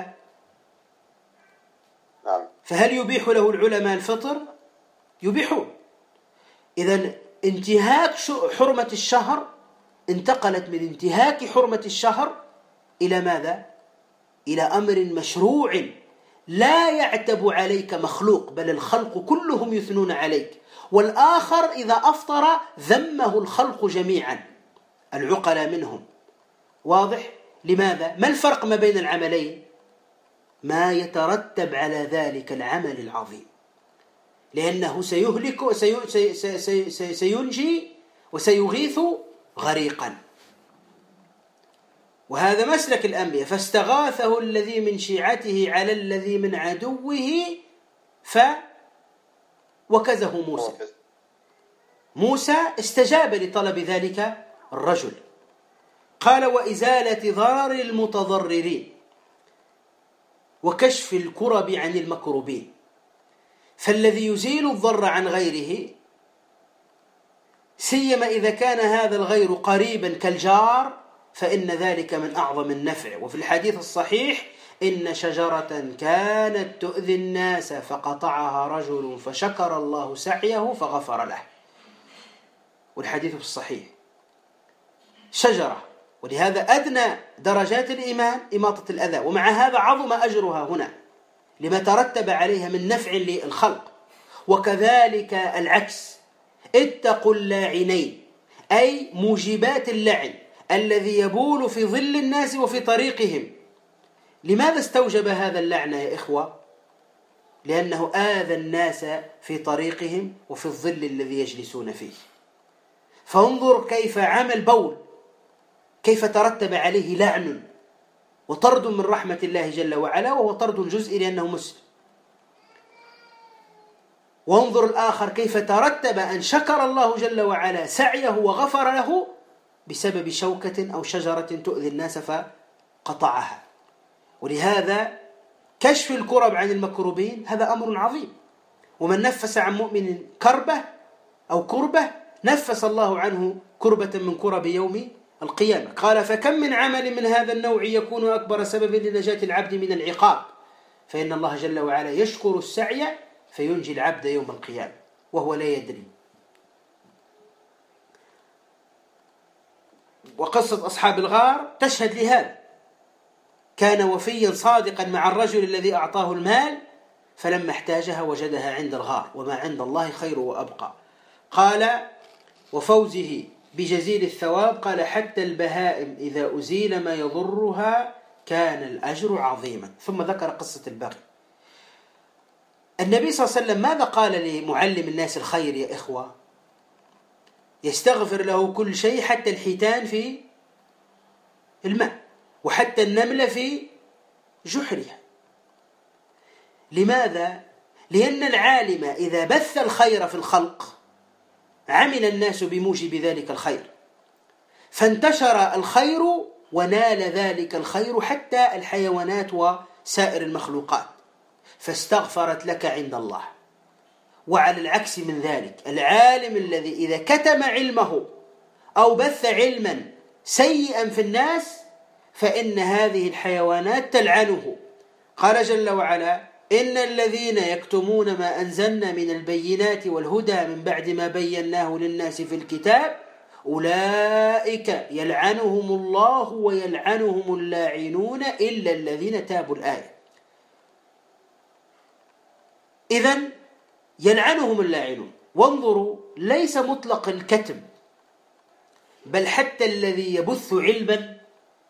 نعم. فهل يبيح له العلماء الفطر؟ يبيحون. إذن انتهاك حرمة الشهر انتقلت من انتهاك حرمة الشهر إلى ماذا؟ إلى أمر مشروع لا يعتب عليك مخلوق، بل الخلق كلهم يثنون عليك. والآخر إذا أفطر ذمه الخلق جميعا، العقلاء منهم. واضح؟ لماذا؟ ما الفرق ما بين العملين؟ ما يترتب على ذلك العمل العظيم، لأنه سيهلك سينجي وسيغيث غريقا. وهذا مسلك الأنبياء. فاستغاثه الذي من شيعته على الذي من عدوه وكزه موسى استجاب لطلب ذلك الرجل. قال: وإزالة ضرر المتضررين وكشف الكرب عن المكروبين. فالذي يزيل الضر عن غيره، سيما إذا كان هذا الغير قريبا كالجار، فإن ذلك من أعظم النفع. وفي الحديث الصحيح: إن شجرة كانت تؤذي الناس فقطعها رجل فشكر الله سعيه فغفر له. والحديث في الصحيح. شجرة، ولهذا أدنى درجات الإيمان إماطة الأذى، ومع هذا عظم أجرها هنا لما ترتب عليها من نفع للخلق. وكذلك العكس: اتقوا اللاعنين، أي موجبات اللعن الذي يبول في ظل الناس وفي طريقهم. لماذا استوجب هذا اللعن يا إخوة؟ لأنه آذى الناس في طريقهم وفي الظل الذي يجلسون فيه. فانظر كيف عمل بول كيف ترتب عليه لعن وطرد من رحمة الله جل وعلا، وهو طرد جزئي لأنه مسلم. وانظر الآخر كيف ترتب أن شكر الله جل وعلا سعيه وغفر له بسبب شوكة أو شجرة تؤذي الناس فقطعها. ولهذا كشف الكرب عن المكروبين هذا أمر عظيم. ومن نفس عن مؤمن كربة أو كربة نفس الله عنه كربة من كرب يوم القيامة. قال فكم من عمل من هذا النوع يكون أكبر سبب لنجاة العبد من العقاب، فإن الله جل وعلا يشكر السعي فينجي العبد يوم القيامة وهو لا يدري. وقصة أصحاب الغار تشهد لهذا. كان وفيا صادقا مع الرجل الذي أعطاه المال، فلما احتاجها وجدها عند الغار، وما عند الله خير وأبقى. قال وفوزه بجزيل الثواب، قال حتى البهائم إذا أزيل ما يضرها كان الأجر عظيما. ثم ذكر قصة البغي. النبي صلى الله عليه وسلم ماذا قال لمعلم الناس الخير يا إخوة؟ يستغفر له كل شيء حتى الحيتان في الماء وحتى النملة في جحرها. لماذا؟ لأن العالم إذا بث الخير في الخلق عمل الناس بموجب ذلك الخير، فانتشر الخير ونال ذلك الخير حتى الحيوانات وسائر المخلوقات، فاستغفرت لك عند الله. وعلى العكس من ذلك العالم الذي إذا كتم علمه أو بث علما سيئا في الناس فإن هذه الحيوانات تلعنه. قال جل وعلا إن الذين يكتمون ما أنزلنا من البينات والهدى من بعد ما بيناه للناس في الكتاب أولئك يلعنهم الله ويلعنهم اللاعنون إلا الذين تابوا. الآية. إذن يلعنهم اللاعنون. وانظروا ليس مطلق الكتم، بل حتى الذي يبث علما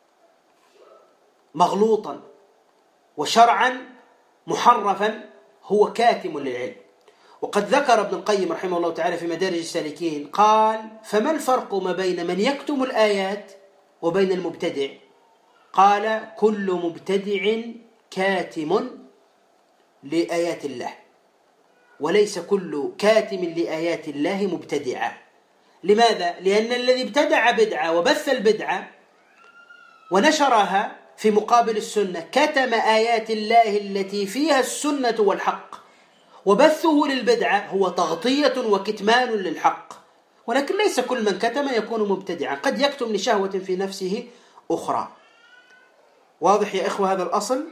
مغلوطا وشرعا محرفا هو كاتم للعلم. وقد ذكر ابن القيم رحمه الله تعالى في مدارج السالكين قال فما الفرق ما بين من يكتم الآيات وبين المبتدع؟ قال كل مبتدع كاتم لآيات الله، وليس كل كاتم لآيات الله مبتدعا. لماذا؟ لأن الذي ابتدع بدعة وبث البدعة ونشرها في مقابل السنة كتم آيات الله التي فيها السنة والحق، وبثه للبدعة هو تغطية وكتمان للحق. ولكن ليس كل من كتم يكون مبتدعا، قد يكتم لشهوة في نفسه أخرى. واضح يا إخوة هذا الأصل؟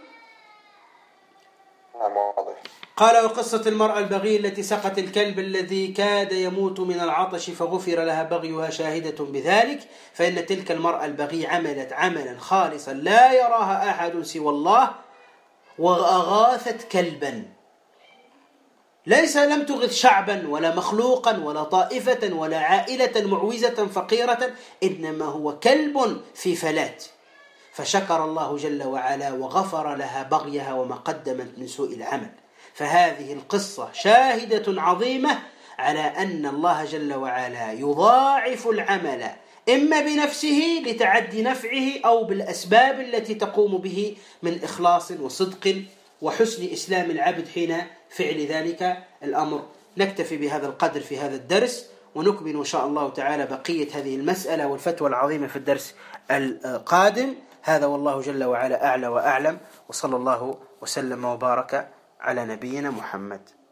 نعم واضح. قال وقصة المرأة البغي التي سقت الكلب الذي كاد يموت من العطش فغفر لها بغيها شاهدة بذلك، فإن تلك المرأة البغي عملت عملا خالصا لا يراها أحد سوى الله وأغاثت كلبا. لم تغث شعبا ولا مخلوقا ولا طائفة ولا عائلة معوزة فقيرة، إنما هو كلب في فلات، فشكر الله جل وعلا وغفر لها بغيها وما قدمت من سوء العمل. فهذه القصة شاهدة عظيمة على أن الله جل وعلا يضاعف العمل إما بنفسه لتعدي نفعه أو بالأسباب التي تقوم به من إخلاص وصدق وحسن إسلام العبد حين فعل ذلك الأمر. نكتفي بهذا القدر في هذا الدرس، ونكمل إن شاء الله تعالى بقية هذه المسألة والفتوى العظيمة في الدرس القادم. هذا والله جل وعلا أعلى وأعلم، وصلى الله وسلم وبارك على نبينا محمد.